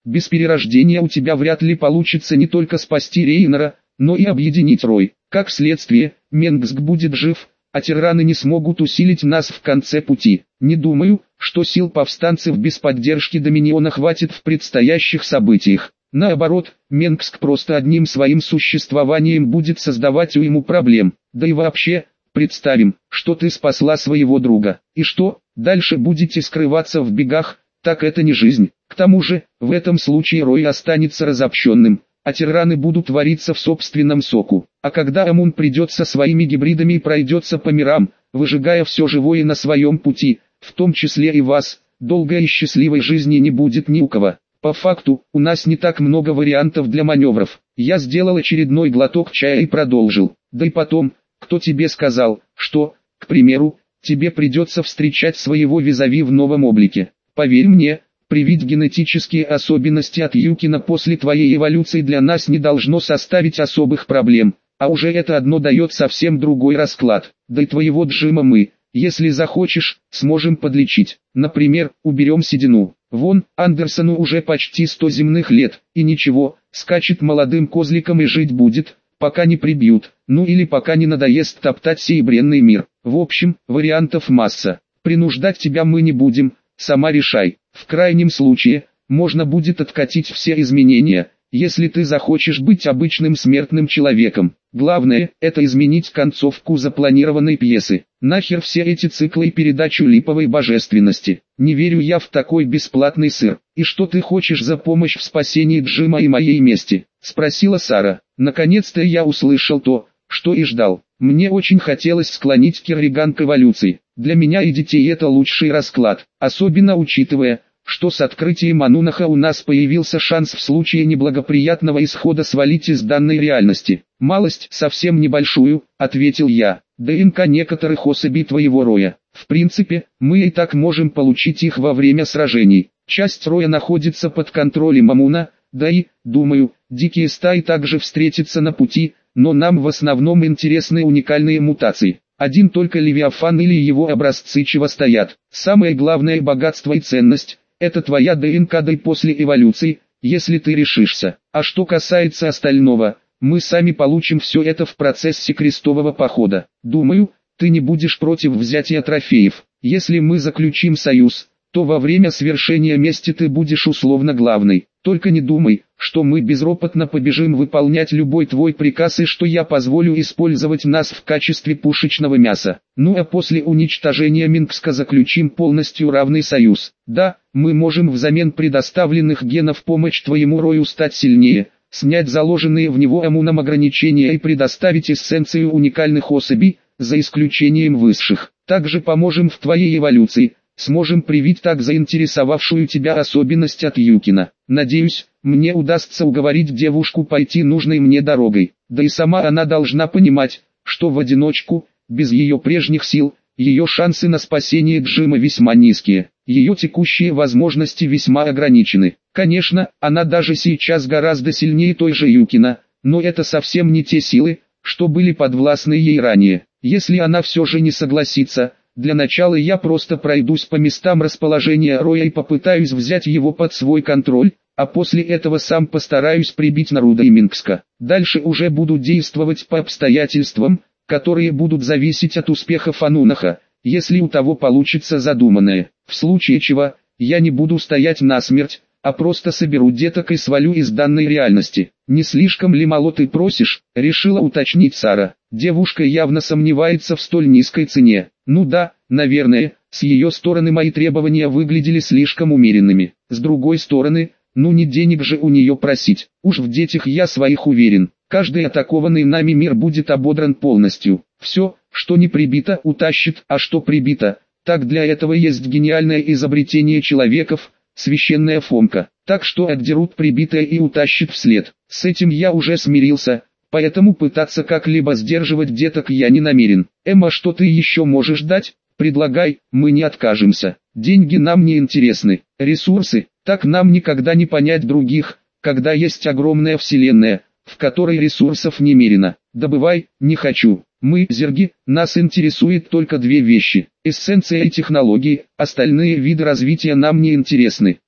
без перерождения у тебя вряд ли получится не только спасти Рейнера, но и объединить Рой. Как следствие, Менгск будет жив, а тираны не смогут усилить нас в конце пути. Не думаю, что сил повстанцев без поддержки Доминиона хватит в предстоящих событиях. Наоборот, Менгск просто одним своим существованием будет создавать уйму проблем. Да и вообще, представим, что ты спасла своего друга. И что, дальше будете скрываться в бегах? Так это не жизнь. К тому же, в этом случае Рой останется разобщенным, а тираны будут вариться в собственном соку. А когда Амун придет со своими гибридами и пройдется по мирам, выжигая все живое на своем пути, в том числе и вас, долгой и счастливой жизни не будет ни у кого. По факту, у нас не так много вариантов для маневров. Я сделал очередной глоток чая и продолжил. Да и потом, кто тебе сказал, что, к примеру, тебе придется встречать своего визави в новом облике? Поверь мне, привить генетические особенности от Юкина после твоей эволюции для нас не должно составить особых проблем, а уже это одно дает совсем другой расклад. Да и твоего Джима мы, если захочешь, сможем подлечить. Например, уберем седину. Вон, Андерсону уже почти 100 земных лет, и ничего, скачет молодым козликом и жить будет, пока не прибьют, ну или пока не надоест топтать сей бренный мир. В общем, вариантов масса. Принуждать тебя мы не будем, сама решай. В крайнем случае, можно будет откатить все изменения, если ты захочешь быть обычным смертным человеком. Главное, это изменить концовку запланированной пьесы. Нахер все эти циклы и передачу липовой божественности. Не верю я в такой бесплатный сыр. И что ты хочешь за помощь в спасении Джима и моей мести? Спросила Сара. Наконец-то я услышал то, что и ждал. Мне очень хотелось склонить Керриган к эволюции. Для меня и детей это лучший расклад, особенно учитывая, что с открытием Анунаха у нас появился шанс в случае неблагоприятного исхода свалить из данной реальности. «Малость совсем небольшую», — ответил я. «ДНК некоторых особей твоего роя. В принципе, мы и так можем получить их во время сражений. Часть роя находится под контролем Амуна, да и, думаю, дикие стаи также встретятся на пути, но нам в основном интересны уникальные мутации. Один только Левиафан или его образцы чего стоят. Самое главное богатство и ценность — это твоя ДНК, да и после эволюции, если ты решишься. А что касается остального, мы сами получим все это в процессе крестового похода. Думаю, ты не будешь против взятия трофеев. Если мы заключим союз, то во время свершения мести ты будешь условно главной. Только не думай, что мы безропотно побежим выполнять любой твой приказ и что я позволю использовать нас в качестве пушечного мяса. Ну а после уничтожения Мингска заключим полностью равный союз. Да, мы можем взамен предоставленных генов помочь твоему рою стать сильнее, снять заложенные в него Амуном ограничения и предоставить эссенцию уникальных особей, за исключением высших. Также поможем в твоей эволюции. Сможем привить так заинтересовавшую тебя особенность от Юкина. Надеюсь, мне удастся уговорить девушку пойти нужной мне дорогой. Да и сама она должна понимать, что в одиночку, без ее прежних сил, ее шансы на спасение Джима весьма низкие. Ее текущие возможности весьма ограничены. Конечно, она даже сейчас гораздо сильнее той же Юкина, но это совсем не те силы, что были подвластны ей ранее. Если она все же не согласится, для начала я просто пройдусь по местам расположения роя и попытаюсь взять его под свой контроль, а после этого сам постараюсь прибить Наруда и Мингска. Дальше уже буду действовать по обстоятельствам, которые будут зависеть от успехов Анунаха, если у того получится задуманное. В случае чего, я не буду стоять насмерть, а просто соберу деток и свалю из данной реальности. «Не слишком ли мало ты просишь?» — решила уточнить Сара. Девушка явно сомневается в столь низкой цене. Ну да, наверное, с ее стороны мои требования выглядели слишком умеренными. С другой стороны, ну не денег же у нее просить. Уж в детях я своих уверен. Каждый атакованный нами мир будет ободран полностью. Все, что не прибито, утащит, а что прибито, так для этого есть гениальное изобретение человеков, священная Фомка. Так что отдерут прибитое и утащит вслед. С этим я уже смирился, поэтому пытаться как-либо сдерживать деток я не намерен. Эмма, что ты еще можешь дать? Предлагай, мы не откажемся. Деньги нам не интересны. Ресурсы, так нам никогда не понять других, когда есть огромная вселенная, в которой ресурсов немерено. Добывай, не хочу. Мы, зерги, нас интересует только две вещи. Эссенция и технологии, остальные виды развития нам не интересны.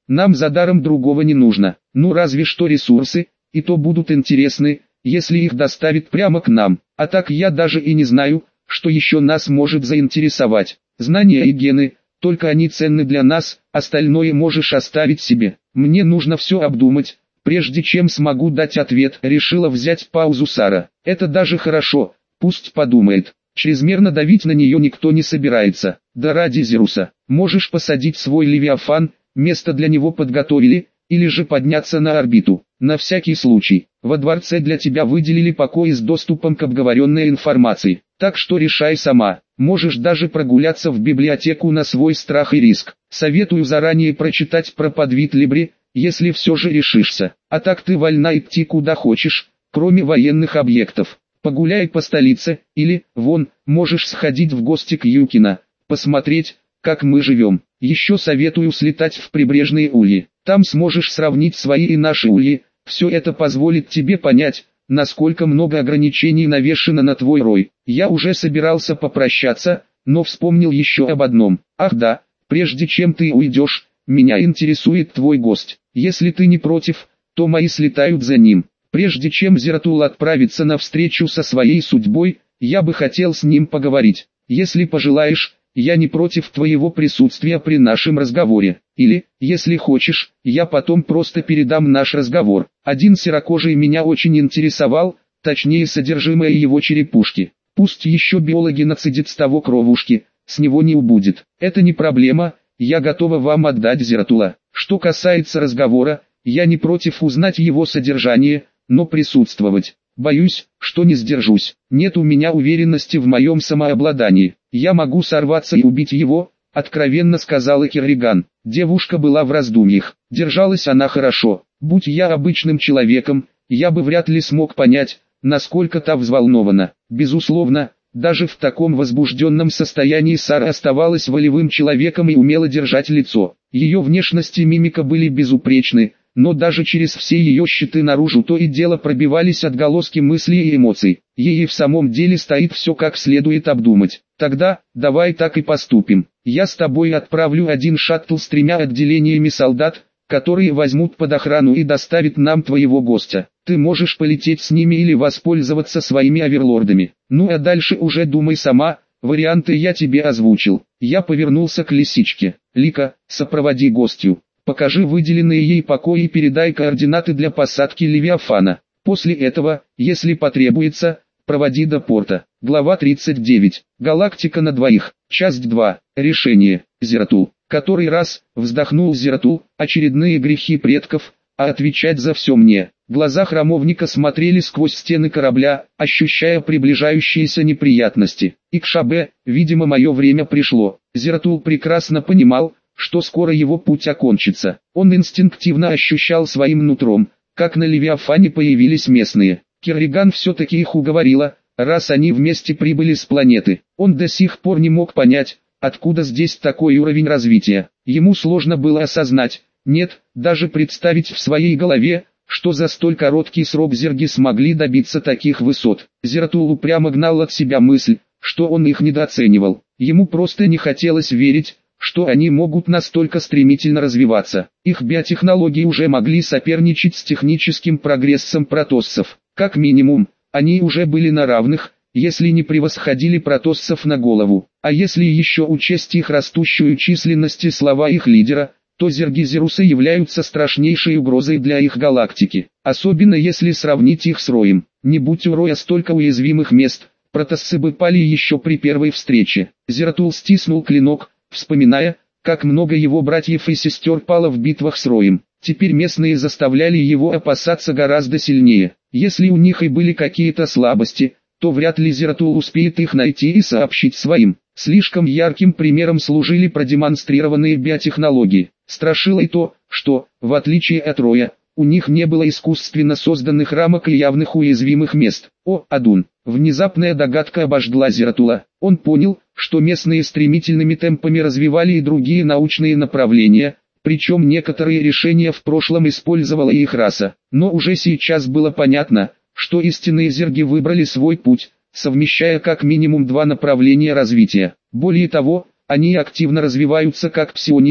Нам за даром другого не нужно. Ну разве что ресурсы, и то будут интересны, если их доставят прямо к нам. А так я даже и не знаю, что еще нас может заинтересовать. Знания и гены, только они ценны для нас, остальное можешь оставить себе. Мне нужно все обдумать, прежде чем смогу дать ответ. Решила взять паузу Сара. Это даже хорошо, пусть подумает. Чрезмерно давить на нее никто не собирается. Да ради Зеруса, можешь посадить свой Левиафан, место для него подготовили, или же подняться на орбиту. На всякий случай, во дворце для тебя выделили покои с доступом к обговоренной информации. Так что решай сама, можешь даже прогуляться в библиотеку на свой страх и риск. Советую заранее прочитать про подвид Либри, если все же решишься. А так ты вольна идти куда хочешь, кроме военных объектов. Погуляй по столице, или, вон, можешь сходить в гости к Юкина, посмотреть, как мы живем. Еще советую слетать в прибрежные ульи. Там сможешь сравнить свои и наши ульи. Все это позволит тебе понять, насколько много ограничений навешено на твой рой. Я уже собирался попрощаться, но вспомнил еще об одном. Ах да, прежде чем ты уйдешь, меня интересует твой гость. Если ты не против, то мои слетают за ним. Прежде чем Зератул отправится на встречу со своей судьбой, я бы хотел с ним поговорить. Если пожелаешь, я не против твоего присутствия при нашем разговоре. Или, если хочешь, я потом просто передам наш разговор. Один серокожий меня очень интересовал, точнее содержимое его черепушки. Пусть еще биологи нацедят с того кровушки, с него не убудет. Это не проблема, я готова вам отдать Зератула. Что касается разговора, я не против узнать его содержание, но присутствовать, боюсь, что не сдержусь. Нет у меня уверенности в моем самообладании. Я могу сорваться и убить его, откровенно сказала Керриган. Девушка была в раздумьях. Держалась она хорошо. Будь я обычным человеком, я бы вряд ли смог понять, насколько та взволнована. Безусловно, даже в таком возбужденном состоянии Сара оставалась волевым человеком и умела держать лицо. Ее внешность и мимика были безупречны, но даже через все ее щиты наружу то и дело пробивались отголоски мыслей и эмоций. Ей в самом деле стоит все как следует обдумать. Тогда, давай так и поступим. Я с тобой отправлю один шаттл с 3 отделениями солдат, которые возьмут под охрану и доставят нам твоего гостя. Ты можешь полететь с ними или воспользоваться своими оверлордами. Ну а дальше уже думай сама, варианты я тебе озвучил. Я повернулся к лисичке. Лика, сопроводи гостью. Покажи выделенные ей покои и передай координаты для посадки Левиафана. После этого, если потребуется, проводи до порта. Глава 39. Галактика на двоих. Часть 2. Решение. Зератул. Который раз, вздохнул Зератул, очередные грехи предков, а отвечать за все мне. Глаза храмовника смотрели сквозь стены корабля, ощущая приближающиеся неприятности. Икшабе, видимо мое время пришло. Зератул прекрасно понимал, что скоро его путь окончится. Он инстинктивно ощущал своим нутром, как на Левиафане появились местные. Керриган все-таки их уговорила, раз они вместе прибыли с планеты. Он до сих пор не мог понять, откуда здесь такой уровень развития. Ему сложно было осознать, нет, даже представить в своей голове, что за столь короткий срок зерги смогли добиться таких высот. Зератул упрямо гнал от себя мысль, что он их недооценивал. Ему просто не хотелось верить, что они могут настолько стремительно развиваться. Их биотехнологии уже могли соперничать с техническим прогрессом протоссов. Как минимум, они уже были на равных, если не превосходили протоссов на голову. А если еще учесть их растущую численность и слова их лидера, то зерги Зеруса являются страшнейшей угрозой для их галактики. Особенно если сравнить их с Роем. Не будь у Роя столько уязвимых мест, протоссы бы пали еще при первой встрече. Зератул стиснул клинок, вспоминая, как много его братьев и сестер пало в битвах с Роем. Теперь местные заставляли его опасаться гораздо сильнее. Если у них и были какие-то слабости, то вряд ли Зератул успеет их найти и сообщить своим. Слишком ярким примером служили продемонстрированные биотехнологии. Страшило и то, что, в отличие от Роя, у них не было искусственно созданных рамок и явных уязвимых мест. О, Адун! Внезапная догадка обожгла Зератула. Он понял, что местные стремительными темпами развивали и другие научные направления, причем некоторые решения в прошлом использовала их раса. Но уже сейчас было понятно, что истинные зерги выбрали свой путь, совмещая как минимум 2 направления развития. Более того, они активно развиваются как псионики,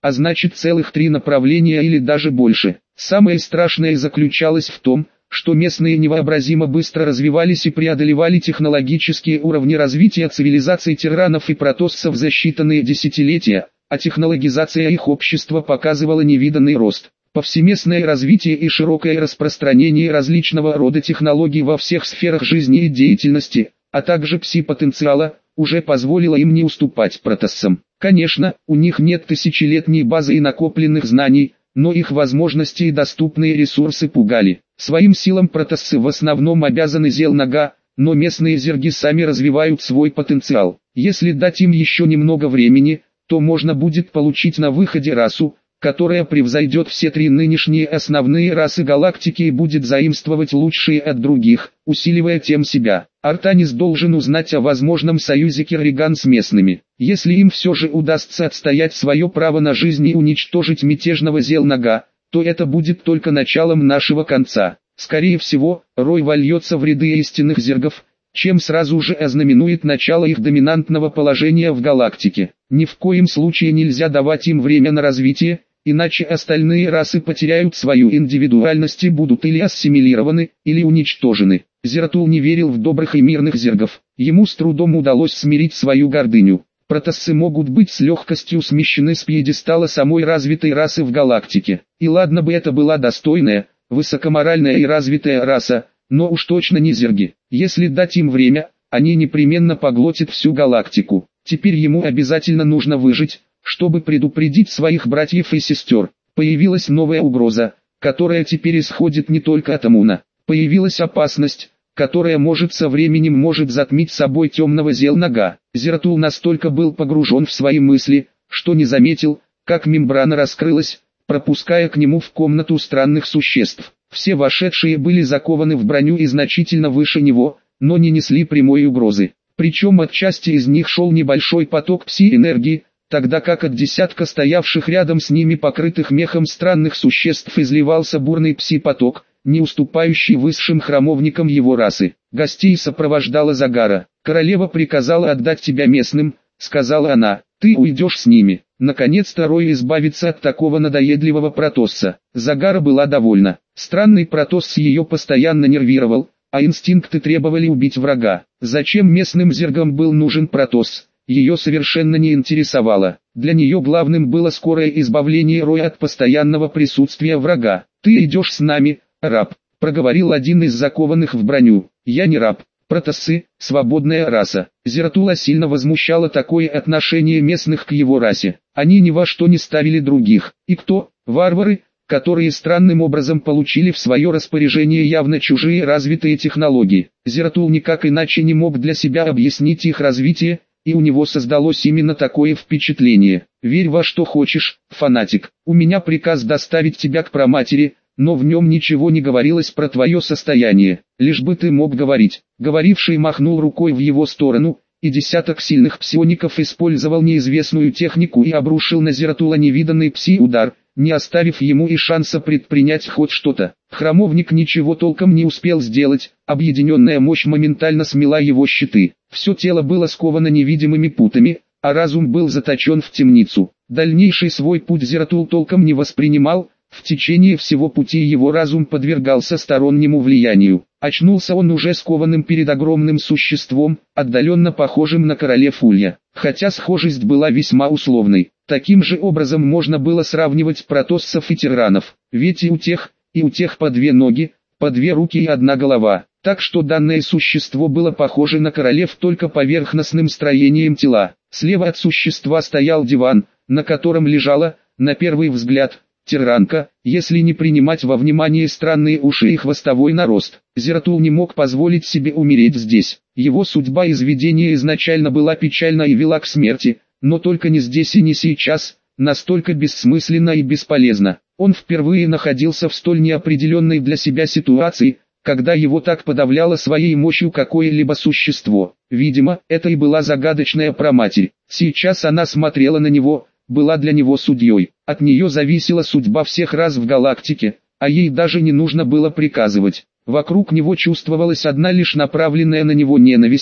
а значит целых 3 направления или даже больше. Самое страшное заключалось в том, что местные невообразимо быстро развивались и преодолевали технологические уровни развития цивилизаций тиранов и протоссов за считанные десятилетия, а технологизация их общества показывала невиданный рост. Повсеместное развитие и широкое распространение различного рода технологий во всех сферах жизни и деятельности, а также пси-потенциала, уже позволило им не уступать протоссам. Конечно, у них нет тысячелетней базы и накопленных знаний, но их возможности и доступные ресурсы пугали. Своим силам протоссы в основном обязаны Зел-Нага, но местные зерги сами развивают свой потенциал. Если дать им еще немного времени, то можно будет получить на выходе расу, которая превзойдет все 3 нынешние основные расы галактики и будет заимствовать лучшие от других, усиливая тем себя. Артанис должен узнать о возможном союзе Керриган с местными. Если им все же удастся отстоять свое право на жизнь и уничтожить мятежного Зел-Нага, то это будет только началом нашего конца. Скорее всего, Рой вольется в ряды истинных зергов, чем сразу же ознаменует начало их доминантного положения в галактике. Ни в коем случае нельзя давать им время на развитие, иначе остальные расы потеряют свою индивидуальность и будут или ассимилированы, или уничтожены. Зератул не верил в добрых и мирных зергов. Ему с трудом удалось смирить свою гордыню. Протоссы могут быть с легкостью смещены с пьедестала самой развитой расы в галактике. И ладно бы это была достойная, высокоморальная и развитая раса, но уж точно не зерги. Если дать им время, они непременно поглотят всю галактику. Теперь ему обязательно нужно выжить, чтобы предупредить своих братьев и сестер. Появилась новая угроза, которая теперь исходит не только от Амуна. Появилась опасность, которая со временем может затмить собой темного Зел-Нага. Зератул настолько был погружен в свои мысли, что не заметил, как мембрана раскрылась, пропуская к нему в комнату странных существ. Все вошедшие были закованы в броню и значительно выше него, но не несли прямой угрозы. Причем от части из них шел небольшой поток пси-энергии, тогда как от десятка стоявших рядом с ними покрытых мехом странных существ изливался бурный пси-поток, не уступающий высшим храмовникам его расы. Гостей сопровождала Загара. «Королева приказала отдать тебя местным», — сказала она, — «ты уйдешь с ними». Наконец-то Рой избавится от такого надоедливого протосса. Загара была довольна. Странный протосс ее постоянно нервировал, а инстинкты требовали убить врага. Зачем местным зергам был нужен протосс, ее совершенно не интересовало. Для нее главным было скорое избавление Роя от постоянного присутствия врага. «Ты идешь с нами, раб», — проговорил один из закованных в броню. «Я не раб. Протоссы — свободная раса». Зератула сильно возмущало такое отношение местных к его расе. Они ни во что не ставили других. И кто? Варвары, которые странным образом получили в свое распоряжение явно чужие развитые технологии. Зератул никак иначе не мог для себя объяснить их развитие, и у него создалось именно такое впечатление. «Верь во что хочешь, фанатик. У меня приказ доставить тебя к праматери, но в нем ничего не говорилось про твое состояние, лишь бы ты мог говорить». Говоривший махнул рукой в его сторону, и десяток сильных псиоников использовал неизвестную технику и обрушил на Зератула невиданный пси-удар, не оставив ему и шанса предпринять хоть что-то. Храмовник ничего толком не успел сделать, объединенная мощь моментально смела его щиты. Все тело было сковано невидимыми путами, а разум был заточен в темницу. Дальнейший свой путь Зератул толком не воспринимал, в течение всего пути его разум подвергался стороннему влиянию. Очнулся он уже скованным перед огромным существом, отдаленно похожим на королев Улья, хотя схожесть была весьма условной. Таким же образом можно было сравнивать протоссов и тиранов, ведь и у тех по 2 ноги, по 2 руки и 1 голова. Так что данное существо было похоже на королев только поверхностным строением тела. Слева от существа стоял диван, на котором лежала, на первый взгляд, тиранка, если не принимать во внимание странные уши и хвостовой нарост. Зератул не мог позволить себе умереть здесь. Его судьба из видения изначально была печальна и вела к смерти, но только не здесь и не сейчас, настолько бессмысленно и бесполезно. Он впервые находился в столь неопределенной для себя ситуации, когда его так подавляло своей мощью какое-либо существо. Видимо, это и была загадочная праматерь. Сейчас она смотрела на него, была для него судьей. От нее зависела судьба всех рас в галактике, а ей даже не нужно было приказывать. Вокруг него чувствовалась одна лишь направленная на него ненависть,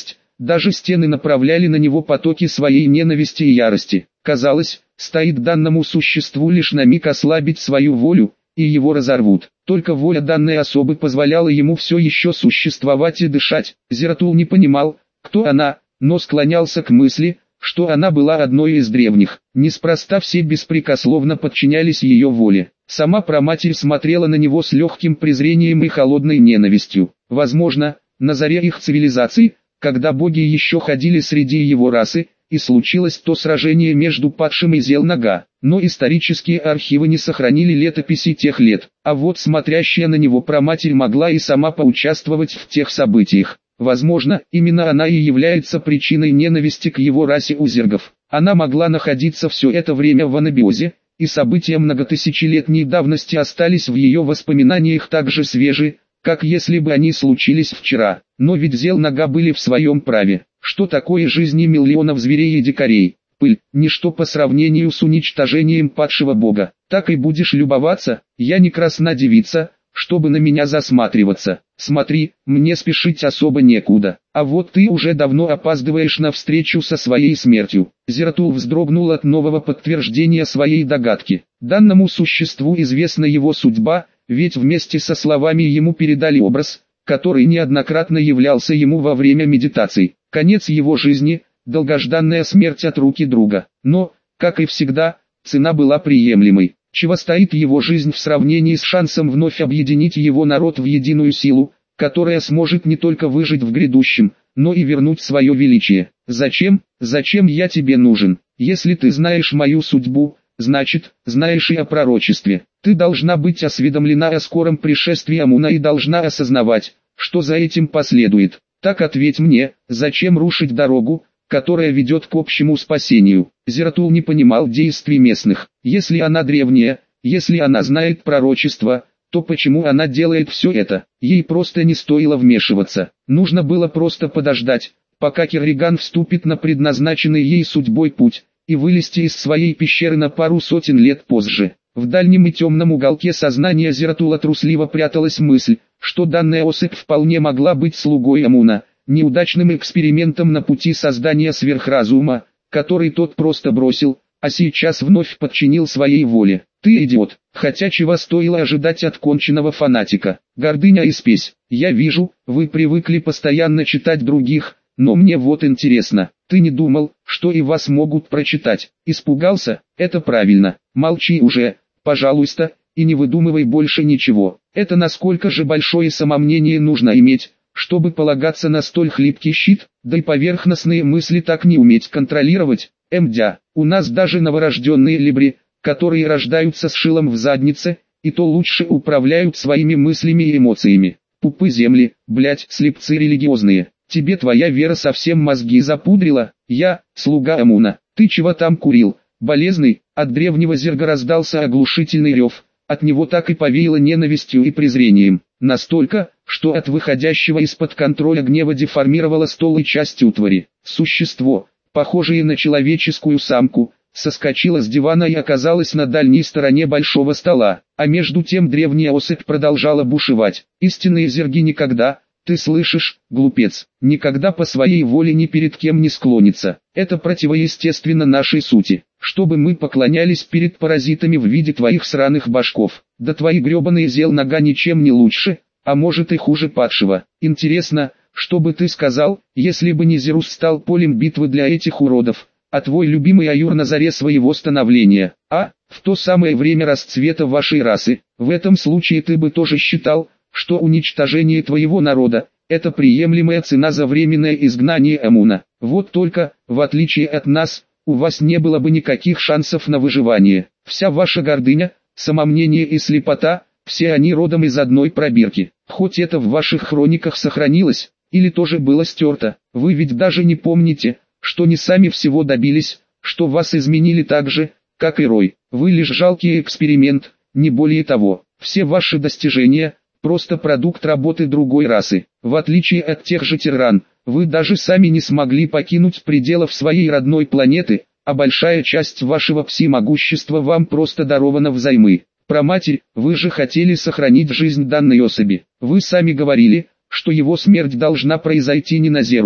Даже стены направляли на него потоки своей ненависти и ярости. Казалось, стоит данному существу лишь на миг ослабить свою волю, и его разорвут. Только воля данной особы позволяла ему все еще существовать и дышать. Зератул не понимал, кто она, но склонялся к мысли, что она была одной из древних. Неспроста все беспрекословно подчинялись ее воле. Сама праматерь смотрела на него с легким презрением и холодной ненавистью. Возможно, на заре их цивилизации, когда боги еще ходили среди его расы, и случилось то сражение между падшим и Зел-Нага, но исторические архивы не сохранили летописи тех лет, а вот смотрящая на него праматерь могла и сама поучаствовать в тех событиях. Возможно, именно она и является причиной ненависти к его расе у зергов. Она могла находиться все это время в анабиозе, и события многотысячелетней давности остались в ее воспоминаниях так же свежи, как если бы они случились вчера. Но ведь Зел-Нага были в своем праве. Что такое жизни миллионов зверей и дикарей? Пыль, ничто по сравнению с уничтожением падшего бога. Так и будешь любоваться, я не красна девица, чтобы на меня засматриваться. Смотри, мне спешить особо некуда. А вот ты уже давно опаздываешь на встречу со своей смертью. Зератул вздрогнул от нового подтверждения своей догадки. Данному существу известна его судьба, ведь вместе со словами ему передали образ, который неоднократно являлся ему во время медитаций. Конец его жизни, долгожданная смерть от руки друга. Но, как и всегда, цена была приемлемой. Чего стоит его жизнь в сравнении с шансом вновь объединить его народ в единую силу, которая сможет не только выжить в грядущем, но и вернуть свое величие. Зачем я тебе нужен? Если ты знаешь мою судьбу, значит, знаешь и о пророчестве. Ты должна быть осведомлена о скором пришествии Амуна и должна осознавать, что за этим последует. Так ответь мне, зачем рушить дорогу, которая ведет к общему спасению? Зератул не понимал действий местных. Если она древняя, если она знает пророчество, то почему она делает все это? Ей просто не стоило вмешиваться. Нужно было просто подождать, пока Керриган вступит на предназначенный ей судьбой путь, и вылезти из своей пещеры на пару сотен лет позже. В дальнем и темном уголке сознания Зератула трусливо пряталась мысль, что данная особь вполне могла быть слугой Амуна, неудачным экспериментом на пути создания сверхразума, который тот просто бросил, а сейчас вновь подчинил своей воле. Ты идиот, хотя чего стоило ожидать от конченного фанатика. Гордыня и спесь. Я вижу, вы привыкли постоянно читать других, но мне вот интересно, ты не думал, что и вас могут прочитать? Испугался? Это правильно. Молчи уже, пожалуйста, и не выдумывай больше ничего. Это насколько же большое самомнение нужно иметь, чтобы полагаться на столь хлипкий щит, да и поверхностные мысли так не уметь контролировать. Мдя, у нас даже новорожденные либри, которые рождаются с шилом в заднице, и то лучше управляют своими мыслями и эмоциями. Пупы земли, блять, слепцы религиозные. Тебе твоя вера совсем мозги запудрила? Я, слуга Амуна. Ты чего там курил? Болезный? От древнего зерга раздался оглушительный рев. От него так и повеяло ненавистью и презрением. Настолько, что от выходящего из-под контроля гнева деформировало стол и часть утвари. Существо, похожее на человеческую самку, соскочила с дивана и оказалась на дальней стороне большого стола. А между тем древняя особь продолжала бушевать. Истинные зерги никогда, ты слышишь, глупец, никогда по своей воле ни перед кем не склонится. Это противоестественно нашей сути. Чтобы мы поклонялись перед паразитами в виде твоих сраных башков. Да твои гребаные Зел-Нага ничем не лучше, а может и хуже падшего. Интересно, что бы ты сказал, если бы Низирус стал полем битвы для этих уродов, а твой любимый Аюр на заре своего становления, в то самое время расцвета вашей расы? В этом случае ты бы тоже считал, что уничтожение твоего народа – это приемлемая цена за временное изгнание Амуна. Вот только, в отличие от нас, у вас не было бы никаких шансов на выживание. Вся ваша гордыня, самомнение и слепота, все они родом из одной пробирки. Хоть это в ваших хрониках сохранилось, или тоже было стерто, вы ведь даже не помните, что не сами всего добились, что вас изменили так же, как и Рой. Вы лишь жалкий эксперимент, не более того. Все ваши достижения – просто продукт работы другой расы. В отличие от тех же Терран, вы даже сами не смогли покинуть пределов своей родной планеты, а большая часть вашего пси-могущества вам просто дарована взаймы. Праматерь, вы же хотели сохранить жизнь данной особи. Вы сами говорили, что его смерть должна произойти не на Зерусе.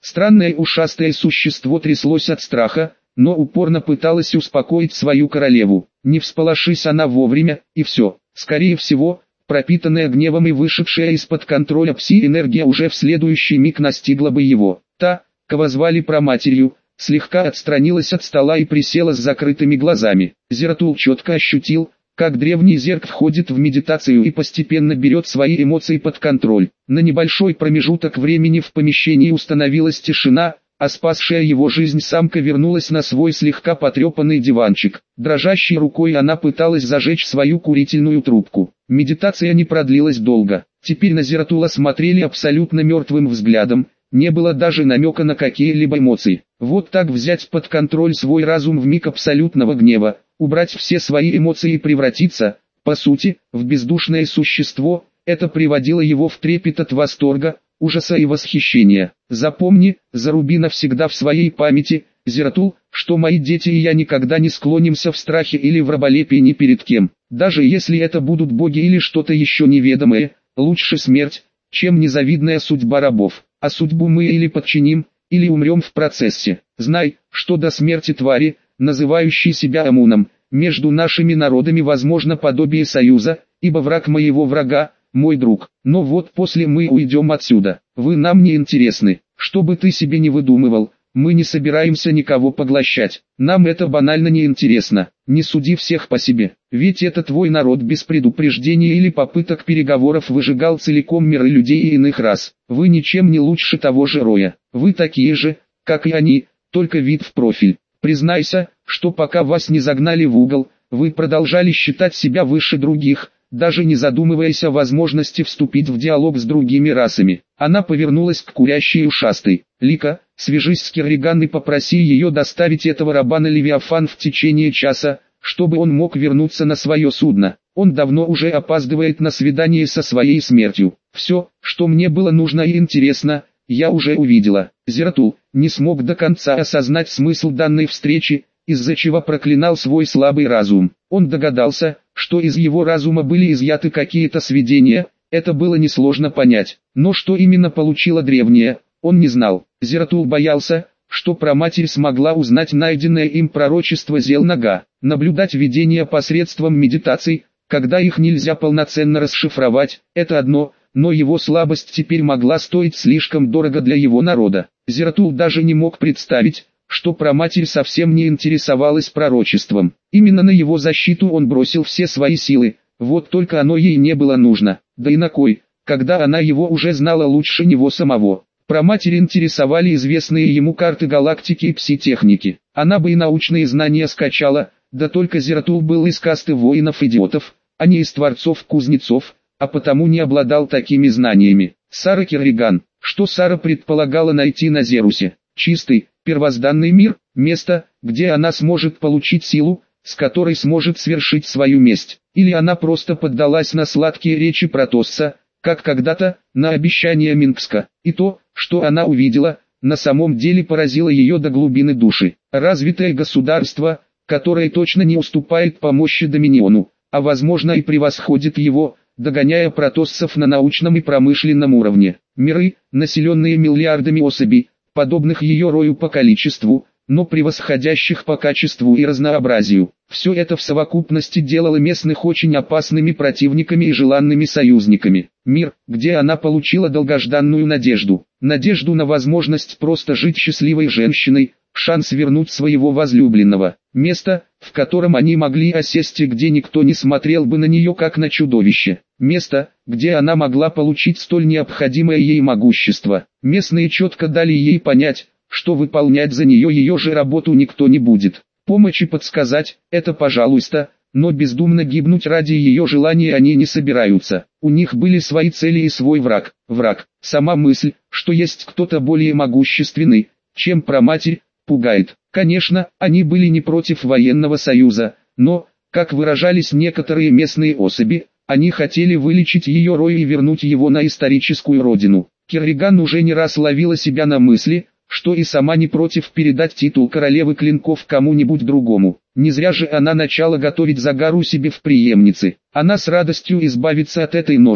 Странное ушастое существо тряслось от страха, но упорно пыталось успокоить свою королеву. Не всполошись она вовремя, и все. Скорее всего, пропитанная гневом и вышедшая из-под контроля пси-энергия уже в следующий миг настигла бы его. Та, кого звали праматерью, слегка отстранилась от стола и присела с закрытыми глазами. Зератул четко ощутил, как древний зерк входит в медитацию и постепенно берет свои эмоции под контроль. На небольшой промежуток времени в помещении установилась тишина, а спасшая его жизнь самка вернулась на свой слегка потрепанный диванчик. Дрожащей рукой она пыталась зажечь свою курительную трубку. Медитация не продлилась долго. Теперь на Зератула смотрели абсолютно мертвым взглядом, не было даже намека на какие-либо эмоции. Вот так взять под контроль свой разум в миг абсолютного гнева, убрать все свои эмоции и превратиться, по сути, в бездушное существо, это приводило его в трепет от восторга, ужаса и восхищения. Запомни, заруби навсегда в своей памяти, Зератул, что мои дети и я никогда не склонимся в страхе или в раболепии ни перед кем. Даже если это будут боги или что-то еще неведомое, лучше смерть, чем незавидная судьба рабов. А судьбу мы или подчиним, или умрем в процессе. Знай, что до смерти твари, называющей себя Амуном, между нашими народами возможно подобие союза, ибо враг моего врага, мой друг. Но вот после мы уйдем отсюда. Вы нам не интересны. Что бы ты себе не выдумывал, мы не собираемся никого поглощать. Нам это банально не интересно. Не суди всех по себе. Ведь это твой народ без предупреждения или попыток переговоров выжигал целиком миры людей и иных рас. Вы ничем не лучше того же Роя. Вы такие же, как и они, только вид в профиль. Признайся, что пока вас не загнали в угол, вы продолжали считать себя выше других, даже не задумываясь о возможности вступить в диалог с другими расами. Она повернулась к курящей ушастой. Лика, свяжись с Керриган и попроси ее доставить этого раба на Левиафан в течение часа, чтобы он мог вернуться на свое судно. Он давно уже опаздывает на свидание со своей смертью. Все, что мне было нужно и интересно, я уже увидела. Зератул не смог до конца осознать смысл данной встречи, из-за чего проклинал свой слабый разум. Он догадался, что из его разума были изъяты какие-то сведения, это было несложно понять. Но что именно получила древняя, он не знал. Зератул боялся, что праматерь смогла узнать найденное им пророчество Зел-Нага, наблюдать видения посредством медитаций, когда их нельзя полноценно расшифровать, это одно, но его слабость теперь могла стоить слишком дорого для его народа. Зератул даже не мог представить, что праматерь совсем не интересовалась пророчеством. Именно на его защиту он бросил все свои силы, вот только оно ей не было нужно. Да и на кой, когда она его уже знала лучше него самого. Праматерь интересовали известные ему карты галактики и пси-техники. Она бы и научные знания скачала, да только Зератул был из касты воинов-идиотов, а не из творцов-кузнецов, а потому не обладал такими знаниями. Сара Керриган. Что Сара предполагала найти на Зерусе? Чистый, первозданный мир, место, где она сможет получить силу, с которой сможет свершить свою месть. Или она просто поддалась на сладкие речи Протосса, как когда-то, на обещание Минкска. И то, что она увидела, на самом деле поразило ее до глубины души. Развитое государство, которое точно не уступает по мощи Доминиону, а возможно и превосходит его, догоняя протоссов на научном и промышленном уровне. Миры, населенные миллиардами особей, подобных ее Рою по количеству, но превосходящих по качеству и разнообразию. Все это в совокупности делало местных очень опасными противниками и желанными союзниками. Мир, где она получила долгожданную надежду. Надежду на возможность просто жить счастливой женщиной, шанс вернуть своего возлюбленного. Место, в котором они могли осесть и где никто не смотрел бы на нее как на чудовище. Место, где она могла получить столь необходимое ей могущество. Местные четко дали ей понять, что выполнять за нее ее же работу никто не будет. Помочь и подсказать – это пожалуйста, но бездумно гибнуть ради ее желания они не собираются. У них были свои цели и свой враг. Враг. Сама мысль, что есть кто-то более могущественный, чем праматерь, пугает. Конечно, они были не против военного союза, но, как выражались некоторые местные особи, они хотели вылечить ее Роя и вернуть его на историческую родину. Керриган уже не раз ловила себя на мысли, что и сама не против передать титул королевы клинков кому-нибудь другому. Не зря же она начала готовить Загару себе в преемнице. Она с радостью избавится от этой ноши,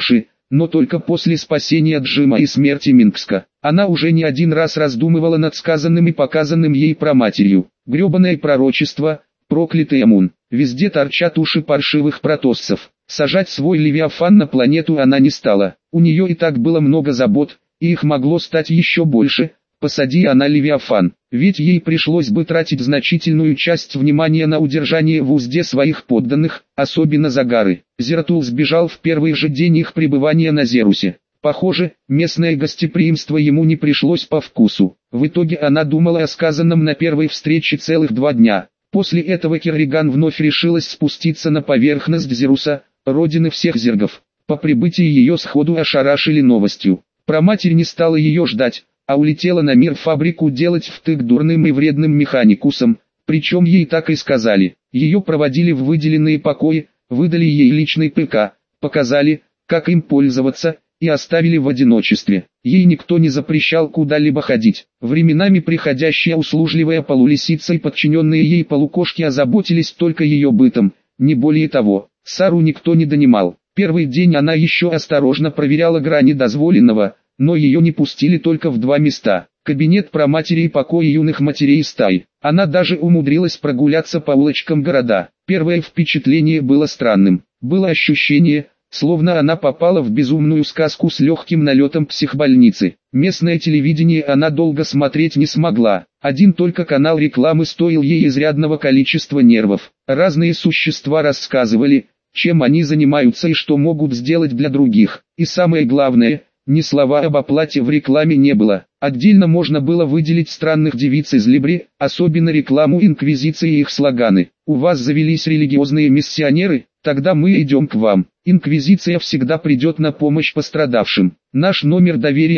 но только после спасения Джима и смерти Минкска. Она уже не один раз раздумывала над сказанным и показанным ей праматерью. Гребаное пророчество, проклятый Амун. Везде торчат уши паршивых протоссов. Сажать свой Левиафан на планету она не стала. У нее и так было много забот, и их могло стать еще больше. Посади она Левиафан, ведь ей пришлось бы тратить значительную часть внимания на удержание в узде своих подданных, особенно Загары. Зертул сбежал в первый же день их пребывания на Зерусе. Похоже, местное гостеприимство ему не пришлось по вкусу. В итоге она думала о сказанном на первой встрече целых 2 дня. После этого Керриган вновь решилась спуститься на поверхность Зеруса, родины всех зергов. По прибытии ее сходу ошарашили новостью. Праматерь не стала ее ждать, а улетела на мир фабрику делать втык дурным и вредным механикусам, причем ей так и сказали. Ее проводили в выделенные покои, выдали ей личный ПК, показали, как им пользоваться, и оставили в одиночестве. Ей никто не запрещал куда-либо ходить. Временами приходящая услужливая полулисица и подчиненные ей полукошки озаботились только ее бытом, не более того. Сару никто не донимал. Первый день она еще осторожно проверяла грани дозволенного, но ее не пустили только в 2 места. Кабинет праматери и покои юных матерей стай. Она даже умудрилась прогуляться по улочкам города. Первое впечатление было странным. Было ощущение, словно она попала в безумную сказку с легким налетом психбольницы. Местное телевидение она долго смотреть не смогла. Один только канал рекламы стоил ей изрядного количества нервов. Разные существа рассказывали, чем они занимаются и что могут сделать для других. И самое главное, ни слова об оплате в рекламе не было. Отдельно можно было выделить странных девиц из Либри, особенно рекламу Инквизиции и их слоганы. «У вас завелись религиозные миссионеры? Тогда мы идем к вам. Инквизиция всегда придет на помощь пострадавшим. Наш номер доверия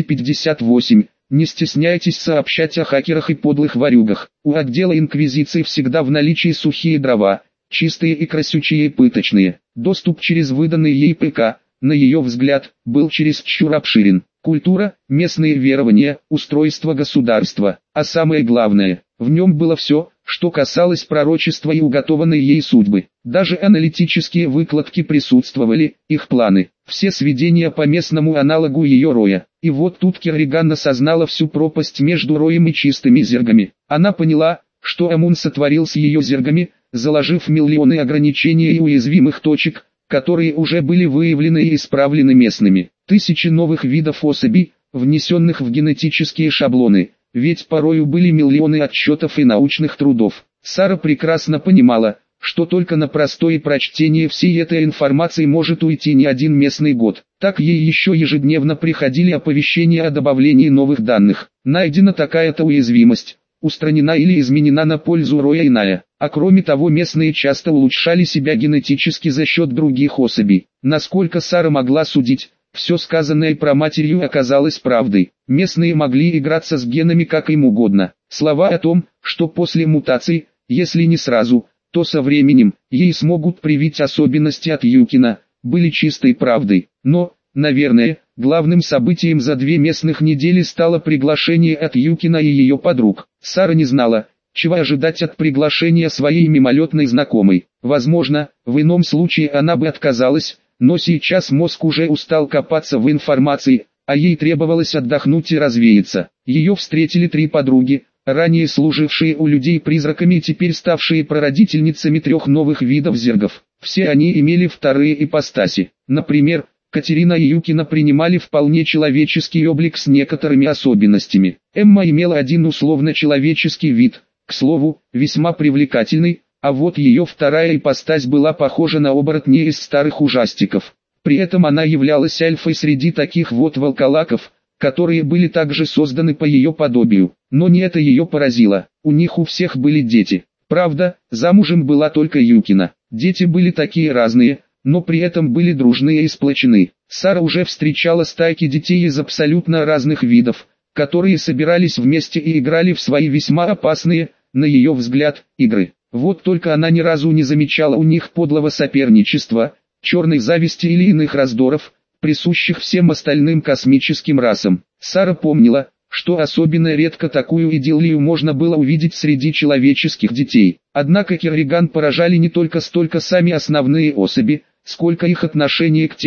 258. Не стесняйтесь сообщать о хакерах и подлых ворюгах. У отдела Инквизиции всегда в наличии сухие дрова, чистые и красючие и пыточные. Доступ через выданный ей ПК, на ее взгляд, был чересчур обширен. Культура, местные верования, устройство государства, а самое главное, в нем было все, что касалось пророчества и уготованной ей судьбы. Даже аналитические выкладки присутствовали, их планы, все сведения по местному аналогу ее роя. И вот тут Керриган осознала всю пропасть между роем и чистыми зергами. Она поняла, что Амун сотворил с ее зергами, заложив миллионы ограничений и уязвимых точек, которые уже были выявлены и исправлены местными. Тысячи новых видов особей, внесенных в генетические шаблоны, ведь порою были миллионы отчетов и научных трудов. Сара прекрасно понимала, что только на простое прочтение всей этой информации может уйти не один местный год. Так ей еще ежедневно приходили оповещения о добавлении новых данных. Найдена такая-то уязвимость, устранена или изменена на пользу роя иная. А кроме того, местные часто улучшали себя генетически за счет других особей. Насколько Сара могла судить, все сказанное праматерью оказалось правдой. Местные могли играться с генами как им угодно. Слова о том, что после мутаций, если не сразу, то со временем, ей смогут привить особенности от Юкина, были чистой правдой. Но, наверное, главным событием за 2 местных недели стало приглашение от Юкина и ее подруг. Сара не знала, чего ожидать от приглашения своей мимолетной знакомой. Возможно, в ином случае она бы отказалась, но сейчас мозг уже устал копаться в информации, а ей требовалось отдохнуть и развеяться. Ее встретили 3 подруги, ранее служившие у людей призраками и теперь ставшие прародительницами 3 новых видов зергов. Все они имели вторые ипостаси. Например, Катерина и Юкина принимали вполне человеческий облик с некоторыми особенностями. Эмма имела один условно-человеческий вид, к слову, весьма привлекательный, а вот ее вторая ипостась была похожа на оборотня из старых ужастиков. При этом она являлась альфой среди таких вот волколаков, которые были также созданы по ее подобию. Но не это ее поразило, у них у всех были дети. Правда, замужем была только Юкина. Дети были такие разные, но при этом были дружные и сплочены. Сара уже встречала стайки детей из абсолютно разных видов, которые собирались вместе и играли в свои весьма опасные, на ее взгляд, игры. Вот только она ни разу не замечала у них подлого соперничества, черной зависти или иных раздоров, присущих всем остальным космическим расам. Сара помнила, что особенно редко такую идиллию можно было увидеть среди человеческих детей. Однако Керриган поражали не только столько сами основные особи, сколько их отношение к тем,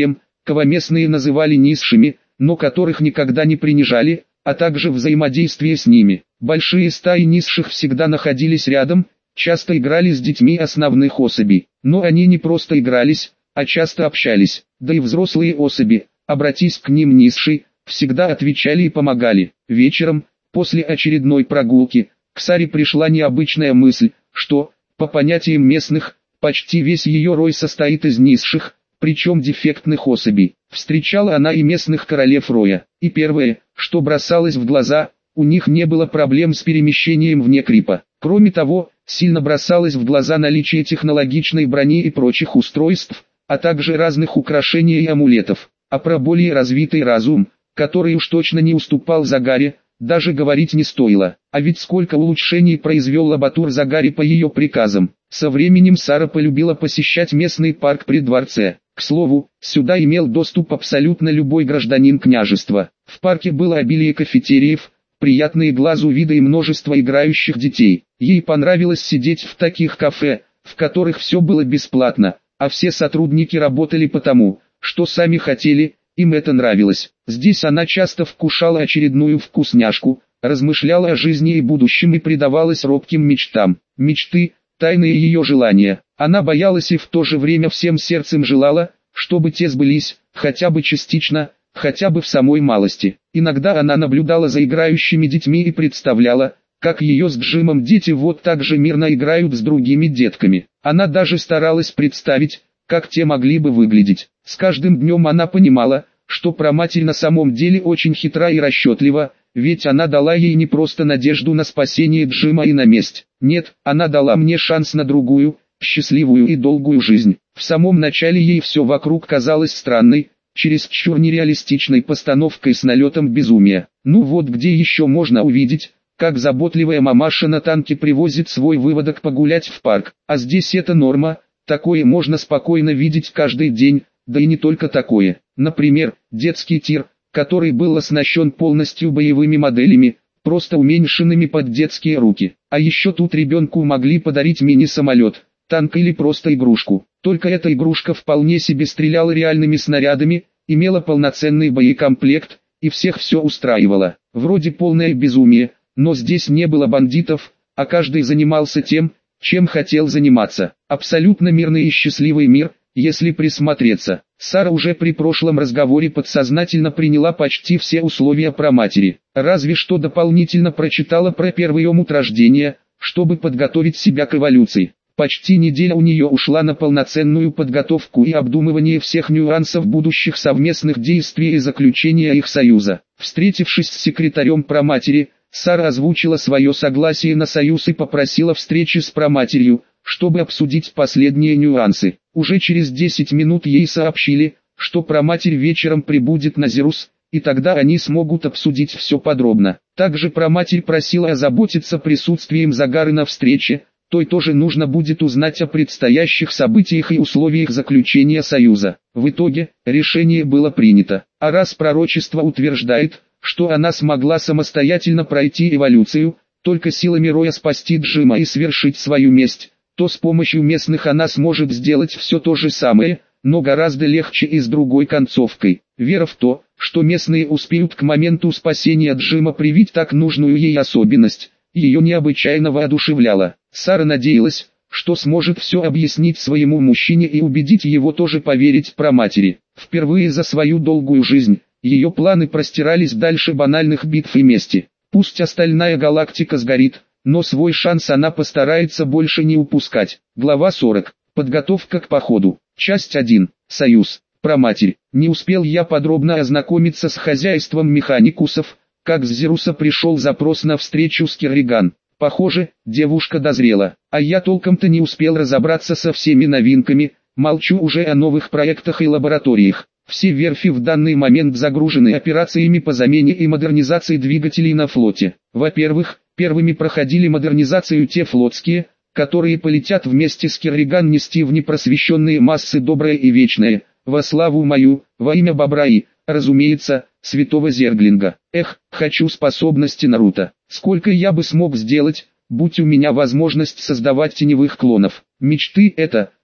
кого местные называли низшими, но которых никогда не принижали, а также взаимодействие с ними. Большие стаи низших всегда находились рядом, часто играли с детьми основных особей, но они не просто игрались, а часто общались, да и взрослые особи, обратись к ним низший, всегда отвечали и помогали. Вечером, после очередной прогулки, к Саре пришла необычная мысль, что, по понятиям местных, почти весь ее рой состоит из низших, причем дефектных особей. Встречала она и местных королев роя, и первое, что бросалось в глаза, у них не было проблем с перемещением вне крипа. Кроме того, сильно бросалось в глаза наличие технологичной брони и прочих устройств, а также разных украшений и амулетов. А про более развитый разум, который уж точно не уступал Загаре, даже говорить не стоило. А ведь сколько улучшений произвел Лабатур Загари по ее приказам. Со временем Сара полюбила посещать местный парк при дворце. К слову, сюда имел доступ абсолютно любой гражданин княжества. В парке было обилие кафетериев, приятные глазу виды и множество играющих детей. Ей понравилось сидеть в таких кафе, в которых все было бесплатно, а все сотрудники работали потому, что сами хотели, им это нравилось. Здесь она часто вкушала очередную вкусняшку, размышляла о жизни и будущем и предавалась робким мечтам. Мечты, тайные ее желания. Она боялась и в то же время всем сердцем желала, чтобы те сбылись, хотя бы частично, хотя бы в самой малости. Иногда она наблюдала за играющими детьми и представляла, как ее с Джимом дети вот так же мирно играют с другими детками. Она даже старалась представить, как те могли бы выглядеть. С каждым днем она понимала, что праматерь на самом деле очень хитра и расчетлива, ведь она дала ей не просто надежду на спасение Джима и на месть. Нет, она дала мне шанс на другую, счастливую и долгую жизнь. В самом начале ей все вокруг казалось странной, чересчур нереалистичной постановкой с налетом безумия. Ну вот где еще можно увидеть, как заботливая мамаша на танке привозит свой выводок погулять в парк. А здесь это норма, такое можно спокойно видеть каждый день, да и не только такое. Например, детский тир, который был оснащен полностью боевыми моделями, просто уменьшенными под детские руки. А еще тут ребенку могли подарить мини-самолет, танк или просто игрушку. Только эта игрушка вполне себе стреляла реальными снарядами, имела полноценный боекомплект, и всех все устраивало. Вроде полное безумие, но здесь не было бандитов, а каждый занимался тем, чем хотел заниматься. Абсолютно мирный и счастливый мир, если присмотреться. Сара уже при прошлом разговоре подсознательно приняла почти все условия праматери, разве что дополнительно прочитала про первый омут рождения, чтобы подготовить себя к эволюции. Почти неделя у нее ушла на полноценную подготовку и обдумывание всех нюансов будущих совместных действий и заключения их союза. Встретившись с секретарем праматери, Сара озвучила свое согласие на союз и попросила встречи с праматерью, чтобы обсудить последние нюансы. Уже через 10 минут ей сообщили, что праматерь вечером прибудет на Зерус, и тогда они смогут обсудить все подробно. Также праматерь просила озаботиться присутствием Загары на встрече, той тоже нужно будет узнать о предстоящих событиях и условиях заключения союза. В итоге, решение было принято. А раз пророчество утверждает, что она смогла самостоятельно пройти эволюцию, только силами роя спасти Джима и свершить свою месть, то с помощью местных она сможет сделать все то же самое, но гораздо легче и с другой концовкой. Вера в то, что местные успеют к моменту спасения Джима привить так нужную ей особенность, ее необычайно воодушевляла. Сара надеялась, что сможет все объяснить своему мужчине и убедить его тоже поверить праматери. Впервые за свою долгую жизнь, ее планы простирались дальше банальных битв и мести. Пусть остальная галактика сгорит, но свой шанс она постарается больше не упускать. Глава 40. Подготовка к походу. Часть 1. Союз. Праматерь. Не успел я подробно ознакомиться с хозяйством механикусов, как с Зеруса пришел запрос на встречу с Керриган. Похоже, девушка дозрела, а я толком-то не успел разобраться со всеми новинками, молчу уже о новых проектах и лабораториях. Все верфи в данный момент загружены операциями по замене и модернизации двигателей на флоте. Во-первых, первыми проходили модернизацию те флотские, которые полетят вместе с Керриган нести в непросвещенные массы доброе и вечное, во славу мою, во имя Бобра и, разумеется, святого Зерглинга. Эх, хочу способности Наруто. Сколько я бы смог сделать, будь у меня возможность создавать теневых клонов. Мечты это,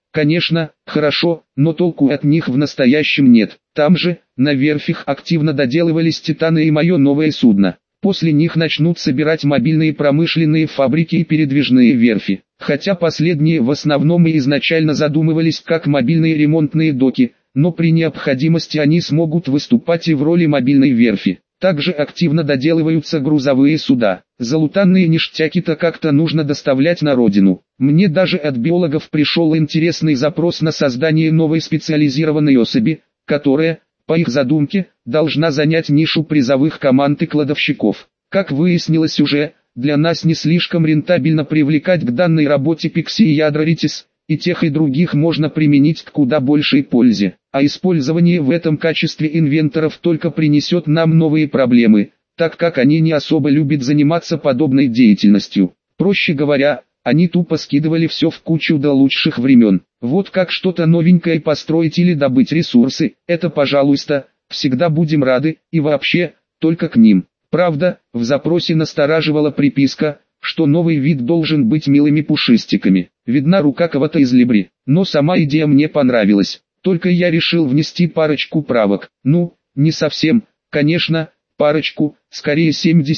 Конечно, хорошо, но толку от них в настоящем нет. Там же, на верфях активно доделывались Титаны и мое новое судно. После них начнут собирать мобильные промышленные фабрики и передвижные верфи. Хотя последние в основном и изначально задумывались как мобильные ремонтные доки, но при необходимости они смогут выступать и в роли мобильной верфи. Также активно доделываются грузовые суда. Залутанные ништяки-то как-то нужно доставлять на родину. Мне даже от биологов пришел интересный запрос на создание новой специализированной особи, которая, по их задумке, должна занять нишу призовых команд и кладовщиков. Как выяснилось уже, для нас не слишком рентабельно привлекать к данной работе Пикси и Ядроритис, и тех и других можно применить к куда большей пользе, а использование в этом качестве инвенторов только принесет нам новые проблемы, так как они не особо любят заниматься подобной деятельностью. Проще говоря, они тупо скидывали все в кучу до лучших времен. Вот как что-то новенькое построить или добыть ресурсы, это пожалуйста, всегда будем рады, и вообще, только к ним. Правда, в запросе настораживала приписка, что новый вид должен быть милыми пушистиками. Видна рука кого-то из Либри, но сама идея мне понравилась. Только я решил внести парочку правок. Ну, не совсем, конечно, парочку, скорее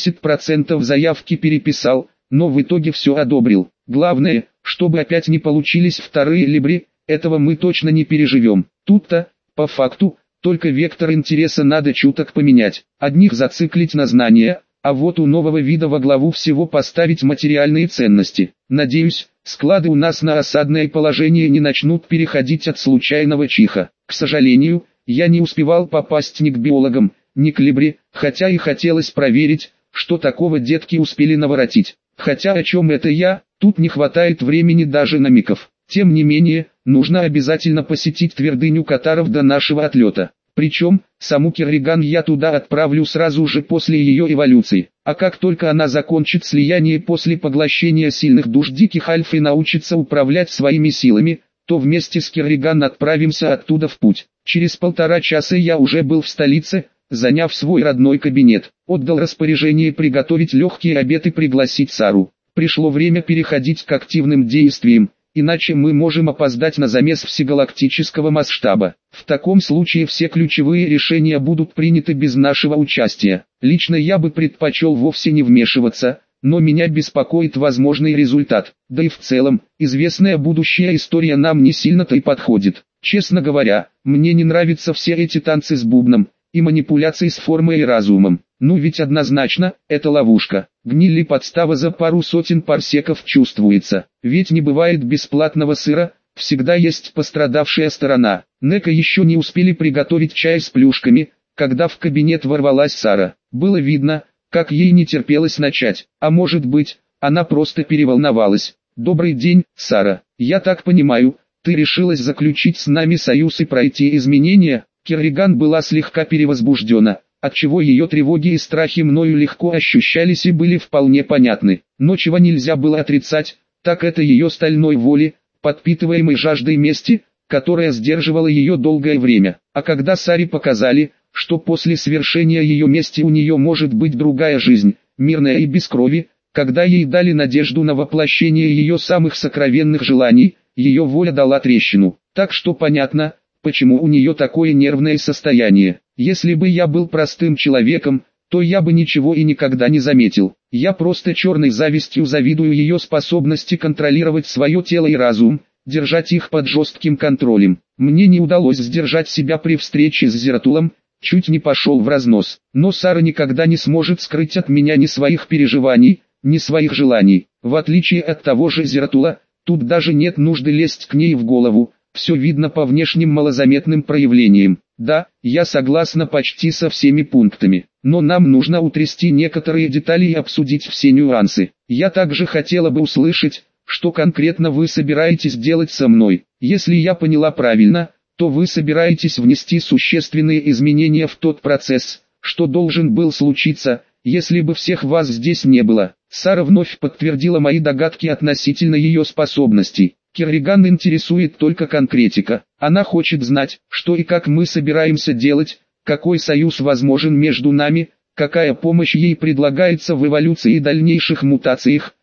70% заявки переписал, но в итоге все одобрил. Главное, чтобы опять не получились вторые Либри, этого мы точно не переживем. Тут-то, по факту, только вектор интереса надо чуток поменять. Одних зациклить на знания, а вот у нового вида во главу всего поставить материальные ценности. Надеюсь, склады у нас на осадное положение не начнут переходить от случайного чиха. К сожалению, я не успевал попасть ни к биологам, ни к Либри, хотя и хотелось проверить, что такого детки успели наворотить. Хотя о чем это я, тут не хватает времени даже на миков. Тем не менее, нужно обязательно посетить твердыню Катаров до нашего отлета. Причем, саму Керриган я туда отправлю сразу же после ее эволюции. А как только она закончит слияние после поглощения сильных душ диких альф и научится управлять своими силами, то вместе с Керриган отправимся оттуда в путь. Через 1,5 часа я уже был в столице, заняв свой родной кабинет. Отдал распоряжение приготовить легкий обед и пригласить Сару. Пришло время переходить к активным действиям. Иначе мы можем опоздать на замес всегалактического масштаба. В таком случае все ключевые решения будут приняты без нашего участия. Лично я бы предпочел вовсе не вмешиваться, но меня беспокоит возможный результат. Да и в целом, известная будущая история нам не сильно-то и подходит. Честно говоря, мне не нравятся все эти танцы с бубном и манипуляции с формой и разумом. Ну ведь однозначно, это ловушка. Гнили подстава за пару сотен парсеков чувствуется. Ведь не бывает бесплатного сыра, всегда есть пострадавшая сторона. Нека еще не успели приготовить чай с плюшками, когда в кабинет ворвалась Сара. Было видно, как ей не терпелось начать. А может быть, она просто переволновалась. «Добрый день, Сара. Я так понимаю, ты решилась заключить с нами союз и пройти изменения?» Керриган была слегка перевозбуждена, отчего ее тревоги и страхи мною легко ощущались и были вполне понятны. Но чего нельзя было отрицать, так это ее стальной воли, подпитываемой жаждой мести, которая сдерживала ее долгое время. А когда Саре показали, что после свершения ее мести у нее может быть другая жизнь, мирная и без крови, когда ей дали надежду на воплощение ее самых сокровенных желаний, ее воля дала трещину. Так что понятно, почему у нее такое нервное состояние. Если бы я был простым человеком, то я бы ничего и никогда не заметил. Я просто черной завистью завидую ее способности контролировать свое тело и разум, держать их под жестким контролем. Мне не удалось сдержать себя при встрече с Зератулом, чуть не пошел в разнос. Но Сара никогда не сможет скрыть от меня ни своих переживаний, ни своих желаний. В отличие от того же Зератула, тут даже нет нужды лезть к ней в голову. Все видно по внешним малозаметным проявлениям. Да, я согласна почти со всеми пунктами, но нам нужно утрясти некоторые детали и обсудить все нюансы. Я также хотела бы услышать, что конкретно вы собираетесь делать со мной. Если я поняла правильно, то вы собираетесь внести существенные изменения в тот процесс, что должен был случиться, если бы всех вас здесь не было. Сара вновь подтвердила мои догадки относительно ее способностей. Керриган интересует только конкретика. Она хочет знать, что и как мы собираемся делать, какой союз возможен между нами, какая помощь ей предлагается в эволюции и дальнейших мутациях,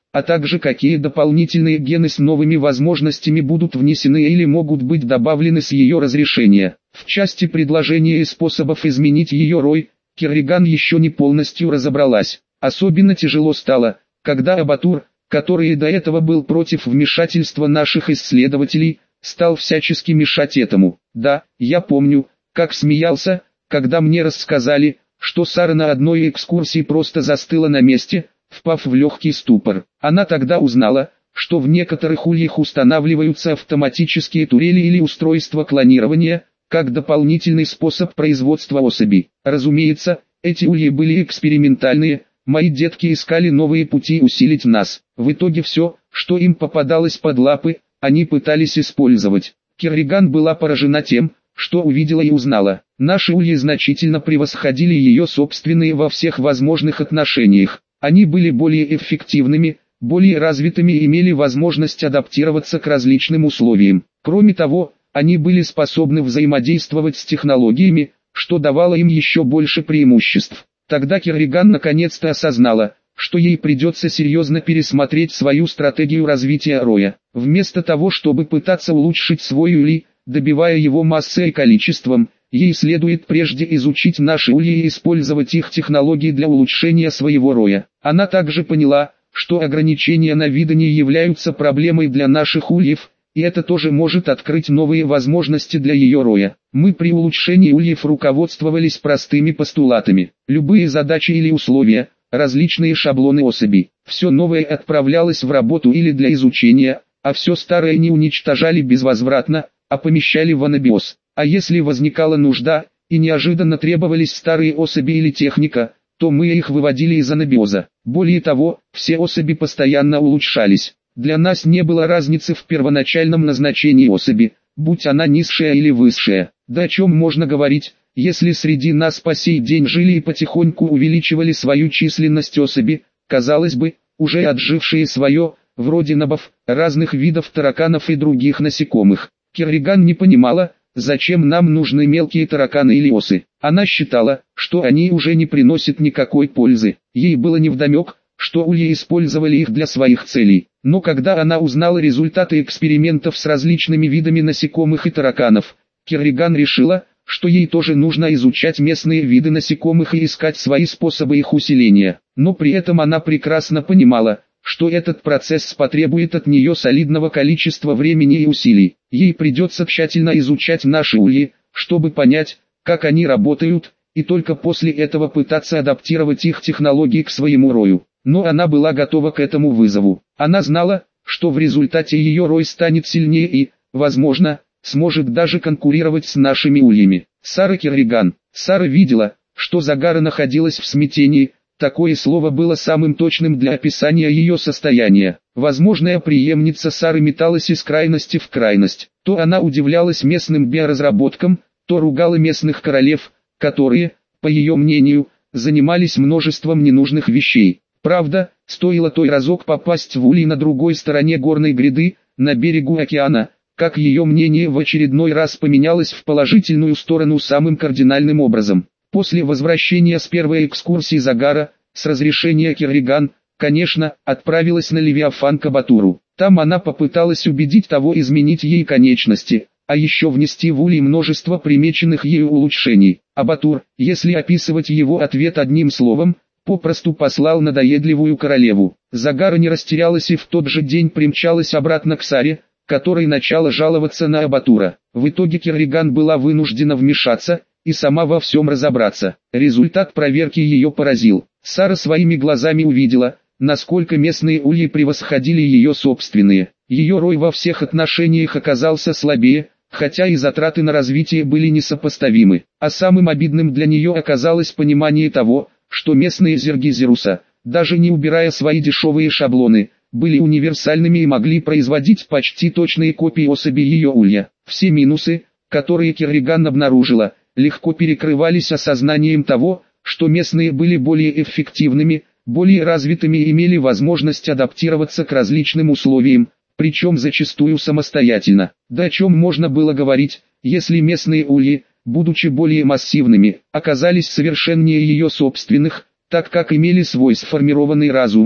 а также какие дополнительные гены с новыми возможностями будут внесены или могут быть добавлены с ее разрешения. В части предложения и способов изменить ее рой, Керриган еще не полностью разобралась. Особенно тяжело стало, когда Абатур, который и до этого был против вмешательства наших исследователей, стал всячески мешать этому. Да, я помню, как смеялся, когда мне рассказали, что Сара на одной экскурсии просто застыла на месте, впав в легкий ступор. Она тогда узнала, что в некоторых ульях устанавливаются автоматические турели или устройства клонирования, как дополнительный способ производства особей. Разумеется, эти ульи были экспериментальные, мои детки искали новые пути усилить нас. В итоге все, что им попадалось под лапы, они пытались использовать. Керриган была поражена тем, что увидела и узнала. Наши ульи значительно превосходили ее собственные во всех возможных отношениях. Они были более эффективными, более развитыми и имели возможность адаптироваться к различным условиям. Кроме того, они были способны взаимодействовать с технологиями, что давало им еще больше преимуществ. Тогда Керриган наконец-то осознала, что ей придется серьезно пересмотреть свою стратегию развития роя. Вместо того, чтобы пытаться улучшить свой улей, добивая его массой и количеством, ей следует прежде изучить наши ульи и использовать их технологии для улучшения своего роя. Она также поняла, что ограничения на видание являются проблемой для наших ульев, и это тоже может открыть новые возможности для ее роя. Мы при улучшении ульев руководствовались простыми постулатами. Любые задачи или условия, различные шаблоны особей, все новое отправлялось в работу или для изучения, а все старое не уничтожали безвозвратно, а помещали в анабиоз. А если возникала нужда, и неожиданно требовались старые особи или техника, то мы их выводили из анабиоза. Более того, все особи постоянно улучшались. Для нас не было разницы в первоначальном назначении особи, будь она низшая или высшая. Да о чем можно говорить, если среди нас по сей день жили и потихоньку увеличивали свою численность особи, казалось бы, уже отжившие свое, вроде набов, разных видов тараканов и других насекомых. Керриган не понимала, зачем нам нужны мелкие тараканы или осы. Она считала, что они уже не приносят никакой пользы. Ей было невдомек, что ульи использовали их для своих целей. Но когда она узнала результаты экспериментов с различными видами насекомых и тараканов, Керриган решила, что ей тоже нужно изучать местные виды насекомых и искать свои способы их усиления. Но при этом она прекрасно понимала, что этот процесс потребует от нее солидного количества времени и усилий. Ей придется тщательно изучать наши ульи, чтобы понять, как они работают, и только после этого пытаться адаптировать их технологии к своему рою. Но она была готова к этому вызову. Она знала, что в результате ее рой станет сильнее и, возможно, сможет даже конкурировать с нашими ульями. Сара Керриган. Сара видела, что Загара находилась в смятении. Такое слово было самым точным для описания ее состояния. Возможная преемница Сары металась из крайности в крайность. То она удивлялась местным биоразработкам, то ругала местных королев, которые, по ее мнению, занимались множеством ненужных вещей. Правда, стоило той разок попасть в улей на другой стороне горной гряды, на берегу океана, как ее мнение в очередной раз поменялось в положительную сторону самым кардинальным образом. После возвращения с первой экскурсии Загара, с разрешения Керриган, конечно, отправилась на Левиафан к Абатуру. Там она попыталась убедить того изменить ей конечности, а еще внести в улей множество примеченных ею улучшений. Абатур, если описывать его ответ одним словом, попросту послал надоедливую королеву. Загара не растерялась и в тот же день примчалась обратно к Саре, которой начала жаловаться на Абатура. В итоге Керриган была вынуждена вмешаться и сама во всем разобраться. Результат проверки ее поразил. Сара своими глазами увидела, насколько местные ульи превосходили ее собственные. Ее рой во всех отношениях оказался слабее, хотя и затраты на развитие были несопоставимы. А самым обидным для нее оказалось понимание того, что местные зерги Зеруса, даже не убирая свои дешевые шаблоны, были универсальными и могли производить почти точные копии особей ее улья. Все минусы, которые Керриган обнаружила, легко перекрывались осознанием того, что местные были более эффективными, более развитыми и имели возможность адаптироваться к различным условиям, причем зачастую самостоятельно. Да о чем можно было говорить, если местные ульи, будучи более массивными, оказались совершеннее ее собственных, так как имели свой сформированный разум,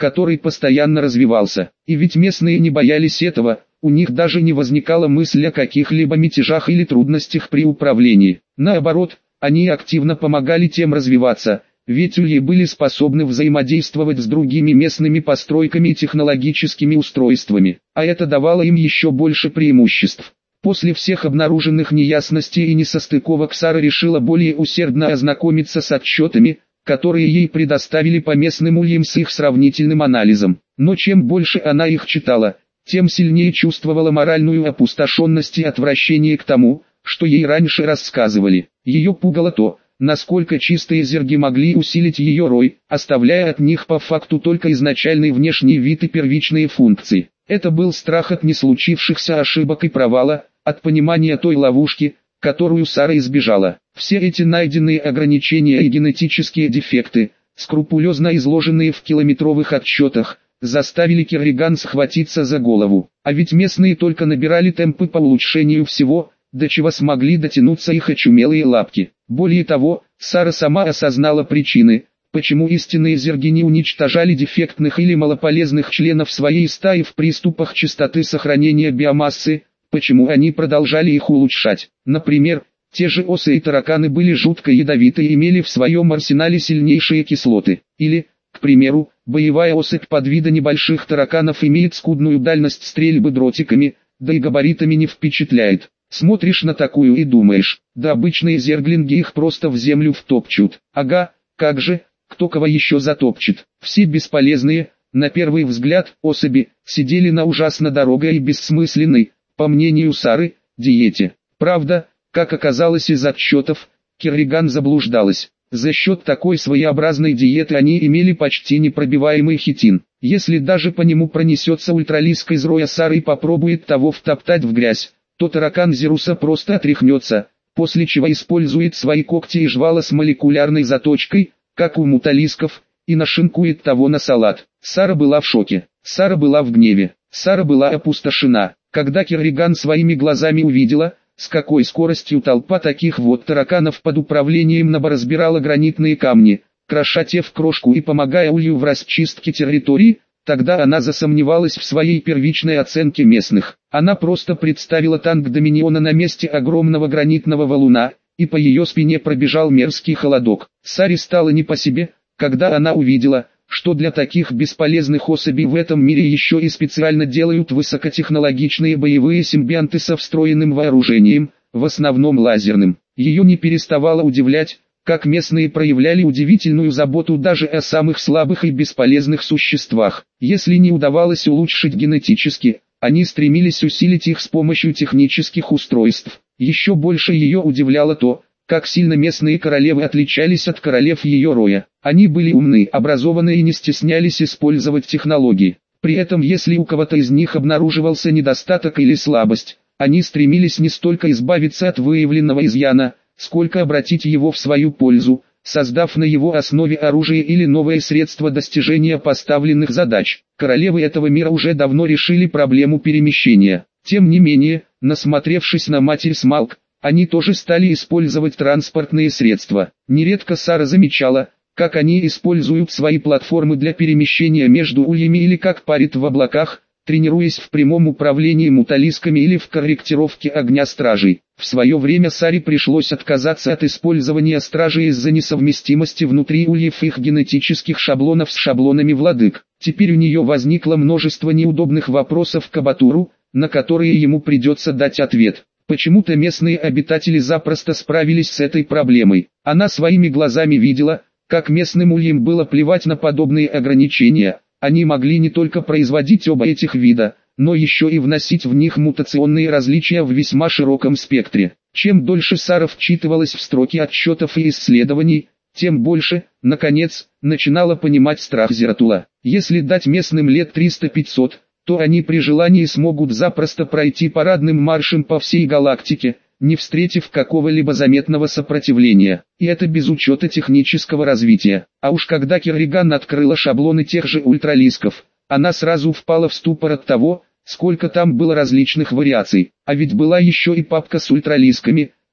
который постоянно развивался. И ведь местные не боялись этого, у них даже не возникала мысль о каких-либо мятежах или трудностях при управлении. Наоборот, они активно помогали тем развиваться, ведь ульи были способны взаимодействовать с другими местными постройками и технологическими устройствами, а это давало им еще больше преимуществ. После всех обнаруженных неясностей и несостыковок Сара решила более усердно ознакомиться с отчетами, которые ей предоставили по местным ульям с их сравнительным анализом. Но чем больше она их читала, тем сильнее чувствовала моральную опустошенность и отвращение к тому, что ей раньше рассказывали. Ее пугало то, насколько чистые зерги могли усилить ее рой, оставляя от них по факту только изначальный внешний вид и первичные функции. Это был страх от не случившихся ошибок и провала, от понимания той ловушки, которую Сара избежала. Все эти найденные ограничения и генетические дефекты, скрупулезно изложенные в километровых отчетах, заставили Керриган схватиться за голову. А ведь местные только набирали темпы по улучшению всего, до чего смогли дотянуться их очумелые лапки. Более того, Сара сама осознала причины, почему истинные зерги не уничтожали дефектных или малополезных членов своей стаи в приступах частоты сохранения биомассы, почему они продолжали их улучшать. Например, те же осы и тараканы были жутко ядовиты и имели в своем арсенале сильнейшие кислоты. Или, к примеру, боевая особь подвида небольших тараканов имеет скудную дальность стрельбы дротиками, да и габаритами не впечатляет. Смотришь на такую и думаешь, да обычные зерглинги их просто в землю втопчут. Ага, как же, кто кого еще затопчет. Все бесполезные, на первый взгляд, особи, сидели на ужасно дорогой и бессмысленной, по мнению Сары, диете. Правда, как оказалось из отчетов, Керриган заблуждалась. За счет такой своеобразной диеты они имели почти непробиваемый хитин. Если даже по нему пронесется ультралиск из роя Сары и попробует того втоптать в грязь, то таракан Зеруса просто отряхнется, после чего использует свои когти и жвала с молекулярной заточкой, как у муталисков, и нашинкует того на салат. Сара была в шоке. Сара была в гневе. Сара была опустошена. Когда Керриган своими глазами увидела, с какой скоростью толпа таких вот тараканов под управлением Наба разбирала гранитные камни, кроша те в крошку и помогая улью в расчистке территории, тогда она засомневалась в своей первичной оценке местных. Она просто представила танк Доминиона на месте огромного гранитного валуна, и по ее спине пробежал мерзкий холодок. Саре стало не по себе, когда она увидела, что для таких бесполезных особей в этом мире еще и специально делают высокотехнологичные боевые симбионты со встроенным вооружением, в основном лазерным. Ее не переставало удивлять, как местные проявляли удивительную заботу даже о самых слабых и бесполезных существах. Если не удавалось улучшить генетически, они стремились усилить их с помощью технических устройств. Еще больше ее удивляло то, как сильно местные королевы отличались от королев ее роя. Они были умны, образованы и не стеснялись использовать технологии. При этом если у кого-то из них обнаруживался недостаток или слабость, они стремились не столько избавиться от выявленного изъяна, сколько обратить его в свою пользу, создав на его основе оружие или новые средства достижения поставленных задач. Королевы этого мира уже давно решили проблему перемещения. Тем не менее, насмотревшись на матерь Смалк, они тоже стали использовать транспортные средства. Нередко Сара замечала, как они используют свои платформы для перемещения между ульями или как парят в облаках, тренируясь в прямом управлении муталисками или в корректировке огня стражей. В свое время Саре пришлось отказаться от использования стражей из-за несовместимости внутри ульев их генетических шаблонов с шаблонами владык. Теперь у нее возникло множество неудобных вопросов к Абатуру, на которые ему придется дать ответ. Почему-то местные обитатели запросто справились с этой проблемой. Она своими глазами видела, как местным ульям было плевать на подобные ограничения. Они могли не только производить оба этих вида, но еще и вносить в них мутационные различия в весьма широком спектре. Чем дольше Сара вчитывалась в строки отчетов и исследований, тем больше, наконец, начинала понимать страх Зератула. Если дать местным лет 300-500, то они при желании смогут запросто пройти парадным маршем по всей галактике, не встретив какого-либо заметного сопротивления. И это без учета технического развития. А уж когда Керриган открыла шаблоны тех же ультралисков, она сразу впала в ступор от того, сколько там было различных вариаций. А ведь была еще и папка с ультралисками,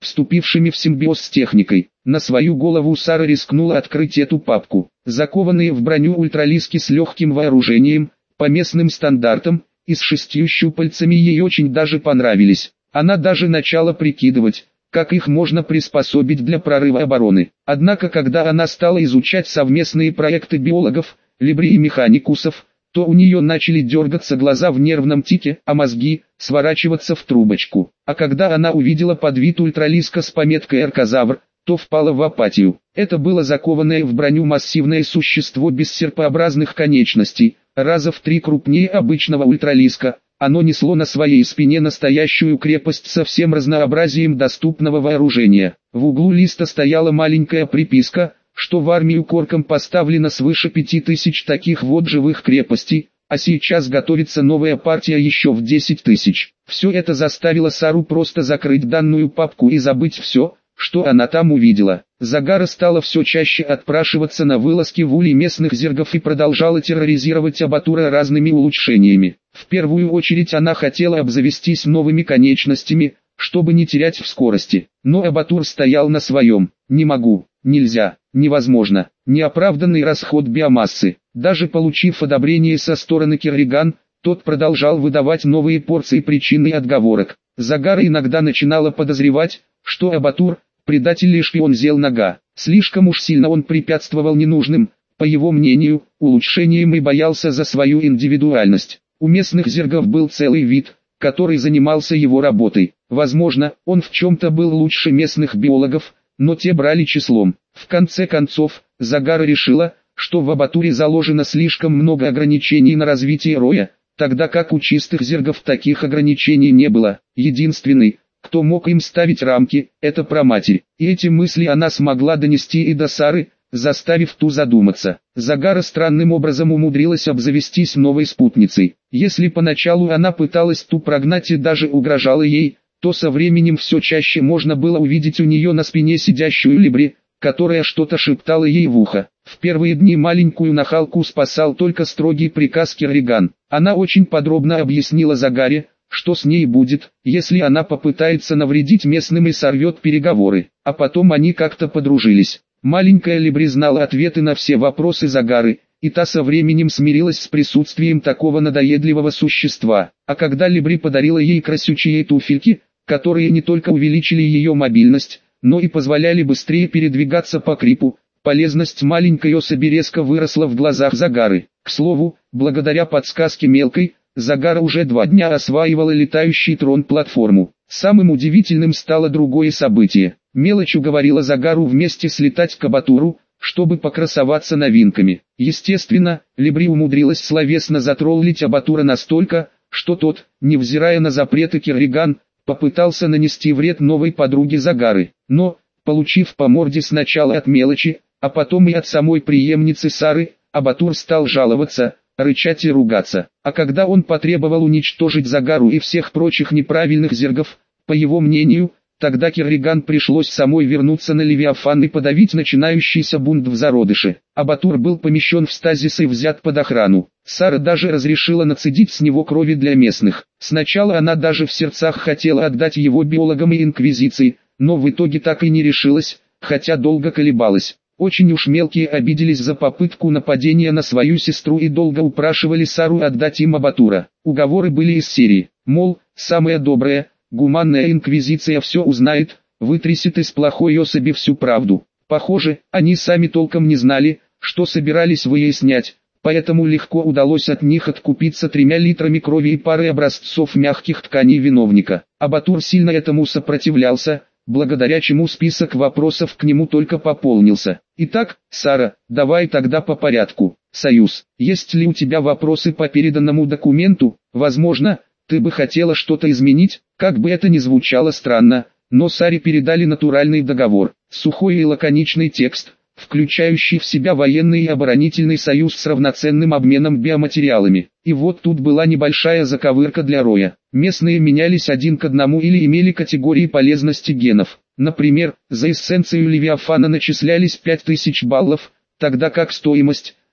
вступившими в симбиоз с техникой. На свою голову Сара рискнула открыть эту папку. Закованные в броню ультралиски с легким вооружением, по местным стандартам, и с 6 щупальцами ей очень даже понравились. Она даже начала прикидывать, как их можно приспособить для прорыва обороны. Однако когда она стала изучать совместные проекты биологов, Либри и механикусов, то у нее начали дергаться глаза в нервном тике, а мозги сворачиваться в трубочку. А когда она увидела подвид ультралиска с пометкой «Аркозавр», то впала в апатию. Это было закованное в броню массивное существо без серпообразных конечностей, раза в 3 крупнее обычного ультралиска. Оно несло на своей спине настоящую крепость со всем разнообразием доступного вооружения. В углу листа стояла маленькая приписка, что в армию Корком поставлено свыше 5000 таких вот живых крепостей, а сейчас готовится новая партия еще в 10 тысяч. Все это заставило Сару просто закрыть данную папку и забыть все, что она там увидела. Загара стала все чаще отпрашиваться на вылазки в улей местных зергов и продолжала терроризировать Абатура разными улучшениями. В первую очередь она хотела обзавестись новыми конечностями, чтобы не терять в скорости. Но Абатур стоял на своем. «Не могу, нельзя, невозможно». Неоправданный расход биомассы. Даже получив одобрение со стороны Керриган, тот продолжал выдавать новые порции причин и отговорок. Загара иногда начинала подозревать, что Абатур – предатель и шпион Зел-Нага. Слишком уж сильно он препятствовал ненужным, по его мнению, улучшениям и боялся за свою индивидуальность. У местных зергов был целый вид, который занимался его работой. Возможно, он в чем-то был лучше местных биологов, но те брали числом. В конце концов, Загара решила, что в Абатуре заложено слишком много ограничений на развитие роя, тогда как у чистых зергов таких ограничений не было. Единственный, кто мог им ставить рамки, это праматерь. И эти мысли она смогла донести и до Сары, заставив ту задуматься. Загара странным образом умудрилась обзавестись новой спутницей. Если поначалу она пыталась ту прогнать и даже угрожала ей, то со временем все чаще можно было увидеть у нее на спине сидящую Либри, которая что-то шептала ей в ухо. В первые дни маленькую нахалку спасал только строгий приказ Керриган. Она очень подробно объяснила Загаре, что с ней будет, если она попытается навредить местным и сорвет переговоры. А потом они как-то подружились. Маленькая Либри знала ответы на все вопросы Загары, и та со временем смирилась с присутствием такого надоедливого существа. А когда Либри подарила ей красючие туфельки, которые не только увеличили ее мобильность, но и позволяли быстрее передвигаться по крипу, полезность маленькой особи резко выросла в глазах Загары. К слову, благодаря подсказке мелкой, Загара уже 2 дня осваивала летающий трон-платформу. Самым удивительным стало другое событие. Мелочь уговорила Загару вместе слетать к Абатуру, чтобы покрасоваться новинками. Естественно, Либри умудрилась словесно затроллить Абатура настолько, что тот, невзирая на запреты Керриган, попытался нанести вред новой подруге Загары. Но, получив по морде сначала от мелочи, а потом и от самой преемницы Сары, Абатур стал жаловаться, рычать и ругаться. А когда он потребовал уничтожить Загару и всех прочих неправильных зергов, по его мнению, тогда Керриган пришлось самой вернуться на Левиафан и подавить начинающийся бунт в зародыше. Абатур был помещен в стазис и взят под охрану. Сара даже разрешила нацедить с него крови для местных. Сначала она даже в сердцах хотела отдать его биологам и инквизиции, но в итоге так и не решилась, хотя долго колебалась. Очень уж мелкие обиделись за попытку нападения на свою сестру и долго упрашивали Сару отдать им Абатура. Уговоры были из серии, мол, самая добрая, гуманная инквизиция все узнает, вытрясет из плохой особи всю правду. Похоже, они сами толком не знали, что собирались выяснять, поэтому легко удалось от них откупиться 3 литрами крови и парой образцов мягких тканей виновника. Абатур сильно этому сопротивлялся, благодаря чему список вопросов к нему только пополнился. Итак, Сара, давай тогда по порядку. Союз, есть ли у тебя вопросы по переданному документу? Возможно, ты бы хотела что-то изменить? Как бы это ни звучало странно, но Саре передали натуральный договор, сухой и лаконичный текст, включающий в себя военный и оборонительный союз с равноценным обменом биоматериалами. И вот тут была небольшая заковырка для Роя. Местные менялись 1 к 1 или имели категории полезности генов. Например, за эссенцию Левиафана начислялись 5000 баллов, тогда как стоимость,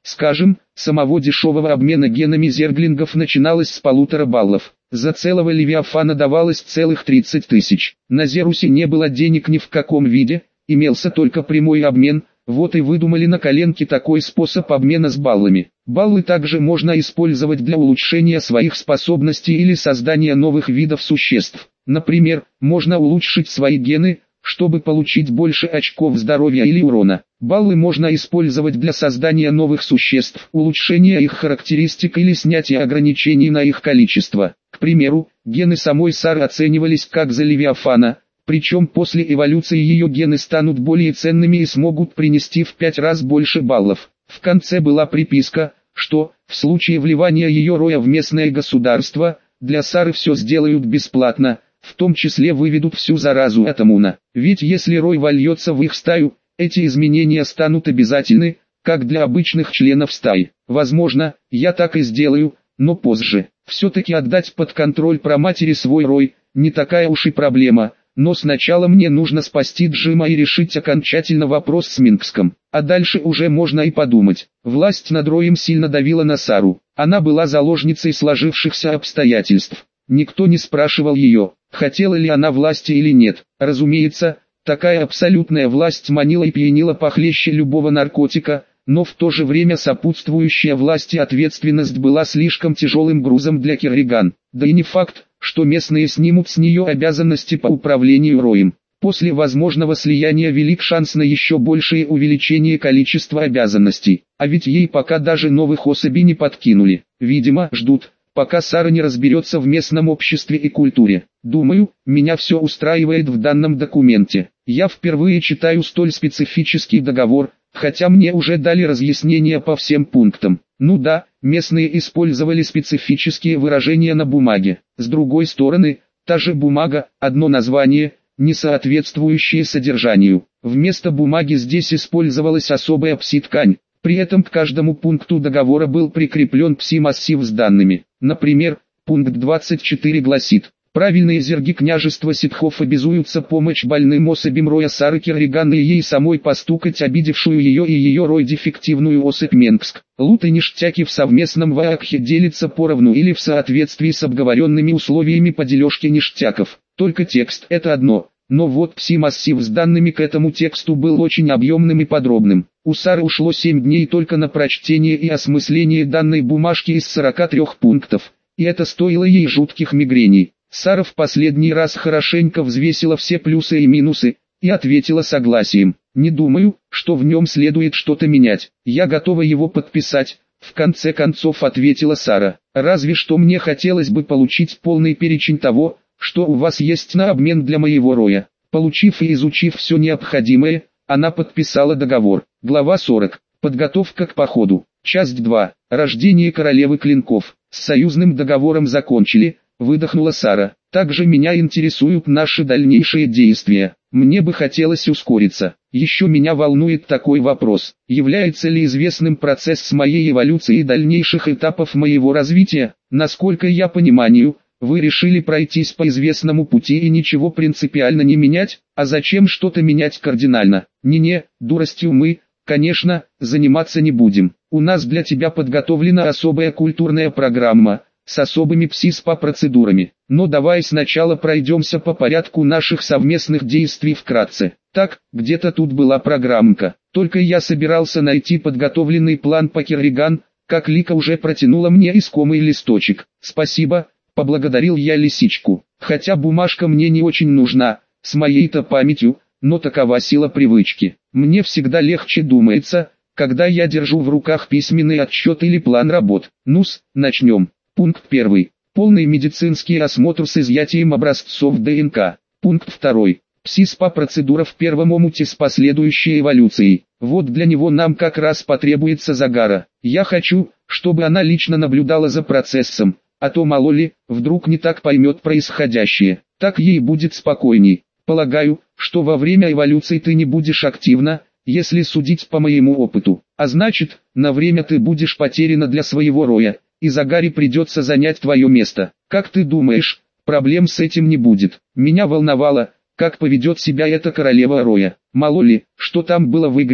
Скажем, самого дешевого обмена генами зерглингов начиналось с 1,5 баллов. За целого Левиафана давалось целых 30 тысяч. На Зерусе не было денег ни в каком виде, имелся только прямой обмен, вот и выдумали на коленке такой способ обмена с баллами. Баллы также можно использовать для улучшения своих способностей или создания новых видов существ. Например, можно улучшить свои гены, чтобы получить больше очков здоровья или урона. Баллы можно использовать для создания новых существ, улучшения их характеристик или снятия ограничений на их количество. К примеру, гены самой Сары оценивались как за Левиафана, причем после эволюции ее гены станут более ценными и смогут принести в 5 раз больше баллов. В конце была приписка, что, в случае вливания ее роя в местное государство, для Сары все сделают бесплатно, в том числе выведут всю заразу от Амуна. Ведь если рой вольется в их стаю, эти изменения станут обязательны, как для обычных членов стаи. Возможно, я так и сделаю, но позже. Все-таки отдать под контроль праматери свой рой, не такая уж и проблема. Но сначала мне нужно спасти Джима и решить окончательно вопрос с Минкском. А дальше уже можно и подумать. Власть над Роем сильно давила на Сару. Она была заложницей сложившихся обстоятельств. Никто не спрашивал ее, хотела ли она власти или нет. Разумеется, такая абсолютная власть манила и пьянила похлеще любого наркотика, но в то же время сопутствующая власти ответственность была слишком тяжелым грузом для Керриган. Да и не факт, что местные снимут с нее обязанности по управлению роем. После возможного слияния велик шанс на еще большее увеличение количества обязанностей. А ведь ей пока даже новых особей не подкинули. Видимо, ждут, пока Сара не разберется в местном обществе и культуре. Думаю, меня все устраивает в данном документе. Я впервые читаю столь специфический договор, хотя мне уже дали разъяснения по всем пунктам. Ну да, местные использовали специфические выражения на бумаге. С другой стороны, та же бумага, одно название, не соответствующее содержанию. Вместо бумаги здесь использовалась особая пси-ткань. При этом к каждому пункту договора был прикреплен пси-массив с данными. Например, пункт 24 гласит: правильные зерги княжества ситхов обязуются помочь больным особям роя Сары Керриган и ей самой постукать обидевшую ее и ее рой дефективную особь Менгск. Лут и ништяки в совместном ваакхе делятся поровну или в соответствии с обговоренными условиями по дележке ништяков. Только текст — это одно. Но вот пси-массив с данными к этому тексту был очень объемным и подробным. У Сары ушло 7 дней только на прочтение и осмысление данной бумажки из 43 пунктов. И это стоило ей жутких мигрений. Сара в последний раз хорошенько взвесила все плюсы и минусы, и ответила согласием. Не думаю, что в нем следует что-то менять. Я готова его подписать, в конце концов ответила Сара. Разве что мне хотелось бы получить полный перечень того, что у вас есть на обмен для моего роя. Получив и изучив все необходимое, она подписала договор. Глава 40. Подготовка к походу. Часть 2. Рождение королевы клинков. С союзным договором закончили, выдохнула Сара. Также меня интересуют наши дальнейшие действия. Мне бы хотелось ускориться. Еще меня волнует такой вопрос. Является ли известным процесс с моей эволюцией и дальнейших этапов моего развития? Насколько я понимаю, вы решили пройтись по известному пути и ничего принципиально не менять, а зачем что-то менять кардинально? Не-не, дуростью мы, конечно, заниматься не будем. У нас для тебя подготовлена особая культурная программа, с особыми пси-спа-процедурами. Но давай сначала пройдемся по порядку наших совместных действий вкратце. Так, где-то тут была программка. Только я собирался найти подготовленный план по Керриган, как Лика уже протянула мне искомый листочек. Спасибо. Поблагодарил я лисичку, хотя бумажка мне не очень нужна, с моей-то памятью, но такова сила привычки. Мне всегда легче думается, когда я держу в руках письменный отчет или план работ. Ну-с, начнем. Пункт 1. Полный медицинский осмотр с изъятием образцов ДНК. Пункт 2. Пси-спа-процедура в первом омуте с последующей эволюцией. Вот для него нам как раз потребуется Загара. Я хочу, чтобы она лично наблюдала за процессом. А то мало ли, вдруг не так поймет происходящее, так ей будет спокойней. Полагаю, что во время эволюции ты не будешь активна, если судить по моему опыту. А значит, на время ты будешь потеряна для своего роя, и Загаре придется занять твое место. Как ты думаешь, проблем с этим не будет? Меня волновало, как поведет себя эта королева роя. Мало ли, что там было в игре.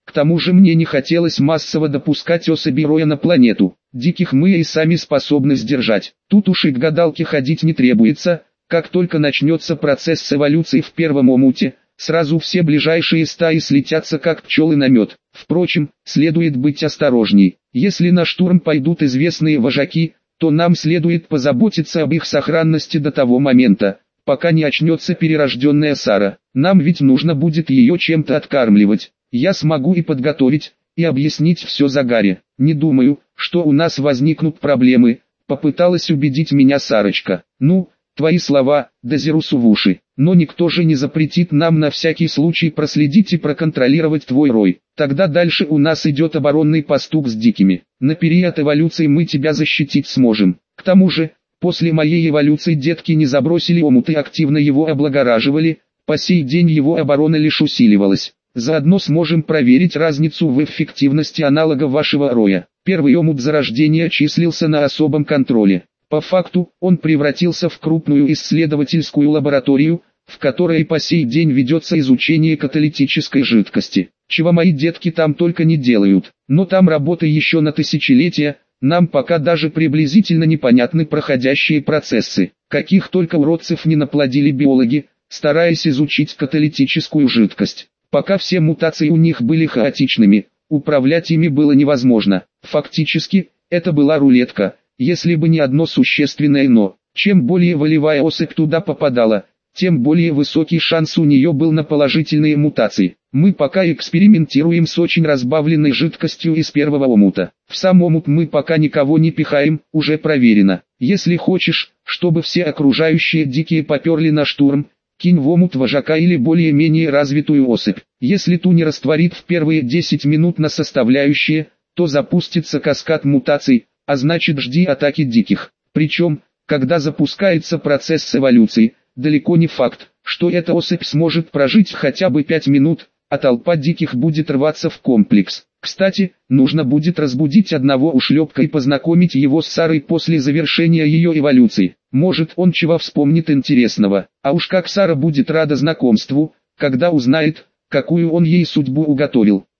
К тому же мне не хотелось массово допускать особей роя на планету. Диких мы и сами способны сдержать. Тут уж и к гадалке ходить не требуется. Как только начнется процесс эволюции в первом омуте, сразу все ближайшие стаи слетятся как пчелы на мед. Впрочем, следует быть осторожней. Если на штурм пойдут известные вожаки, то нам следует позаботиться об их сохранности до того момента, пока не очнется перерожденная Сара. Нам ведь нужно будет ее чем-то откармливать. Я смогу и подготовить, и объяснить все Загаре. Не думаю, что у нас возникнут проблемы, попыталась убедить меня Сарочка. Ну, твои слова, Дозирусу в уши. Но никто же не запретит нам на всякий случай проследить и проконтролировать твой рой. Тогда дальше у нас идет оборонный поступ с дикими. На период эволюции мы тебя защитить сможем. К тому же, после моей эволюции детки не забросили омут и активно его облагораживали, по сей день его оборона лишь усиливалась. Заодно сможем проверить разницу в эффективности аналога вашего роя. Первый омут зарождения числился на особом контроле. По факту, он превратился в крупную исследовательскую лабораторию, в которой по сей день ведется изучение каталитической жидкости. Чего мои детки там только не делают, но там работа еще на тысячелетия, нам пока даже приблизительно непонятны проходящие процессы. Каких только уродцев не наплодили биологи, стараясь изучить каталитическую жидкость. Пока все мутации у них были хаотичными, управлять ими было невозможно. Фактически, это была рулетка, если бы не одно существенное «но». Чем более волевая особь туда попадала, тем более высокий шанс у нее был на положительные мутации. Мы пока экспериментируем с очень разбавленной жидкостью из первого омута. В сам омут мы пока никого не пихаем, уже проверено. Если хочешь, чтобы все окружающие дикие поперли на штурм, кинь в омут вожака или более-менее развитую особь. Если ту не растворит в первые 10 минут на составляющие, то запустится каскад мутаций, а значит жди атаки диких. Причем, когда запускается процесс эволюции, далеко не факт, что эта особь сможет прожить хотя бы 5 минут, а толпа диких будет рваться в комплекс. Кстати, нужно будет разбудить одного ушлепка и познакомить его с Сарой после завершения ее эволюции. Может, он чего вспомнит интересного. А уж как Сара будет рада знакомству, когда узнает, какую он ей судьбу уготовил.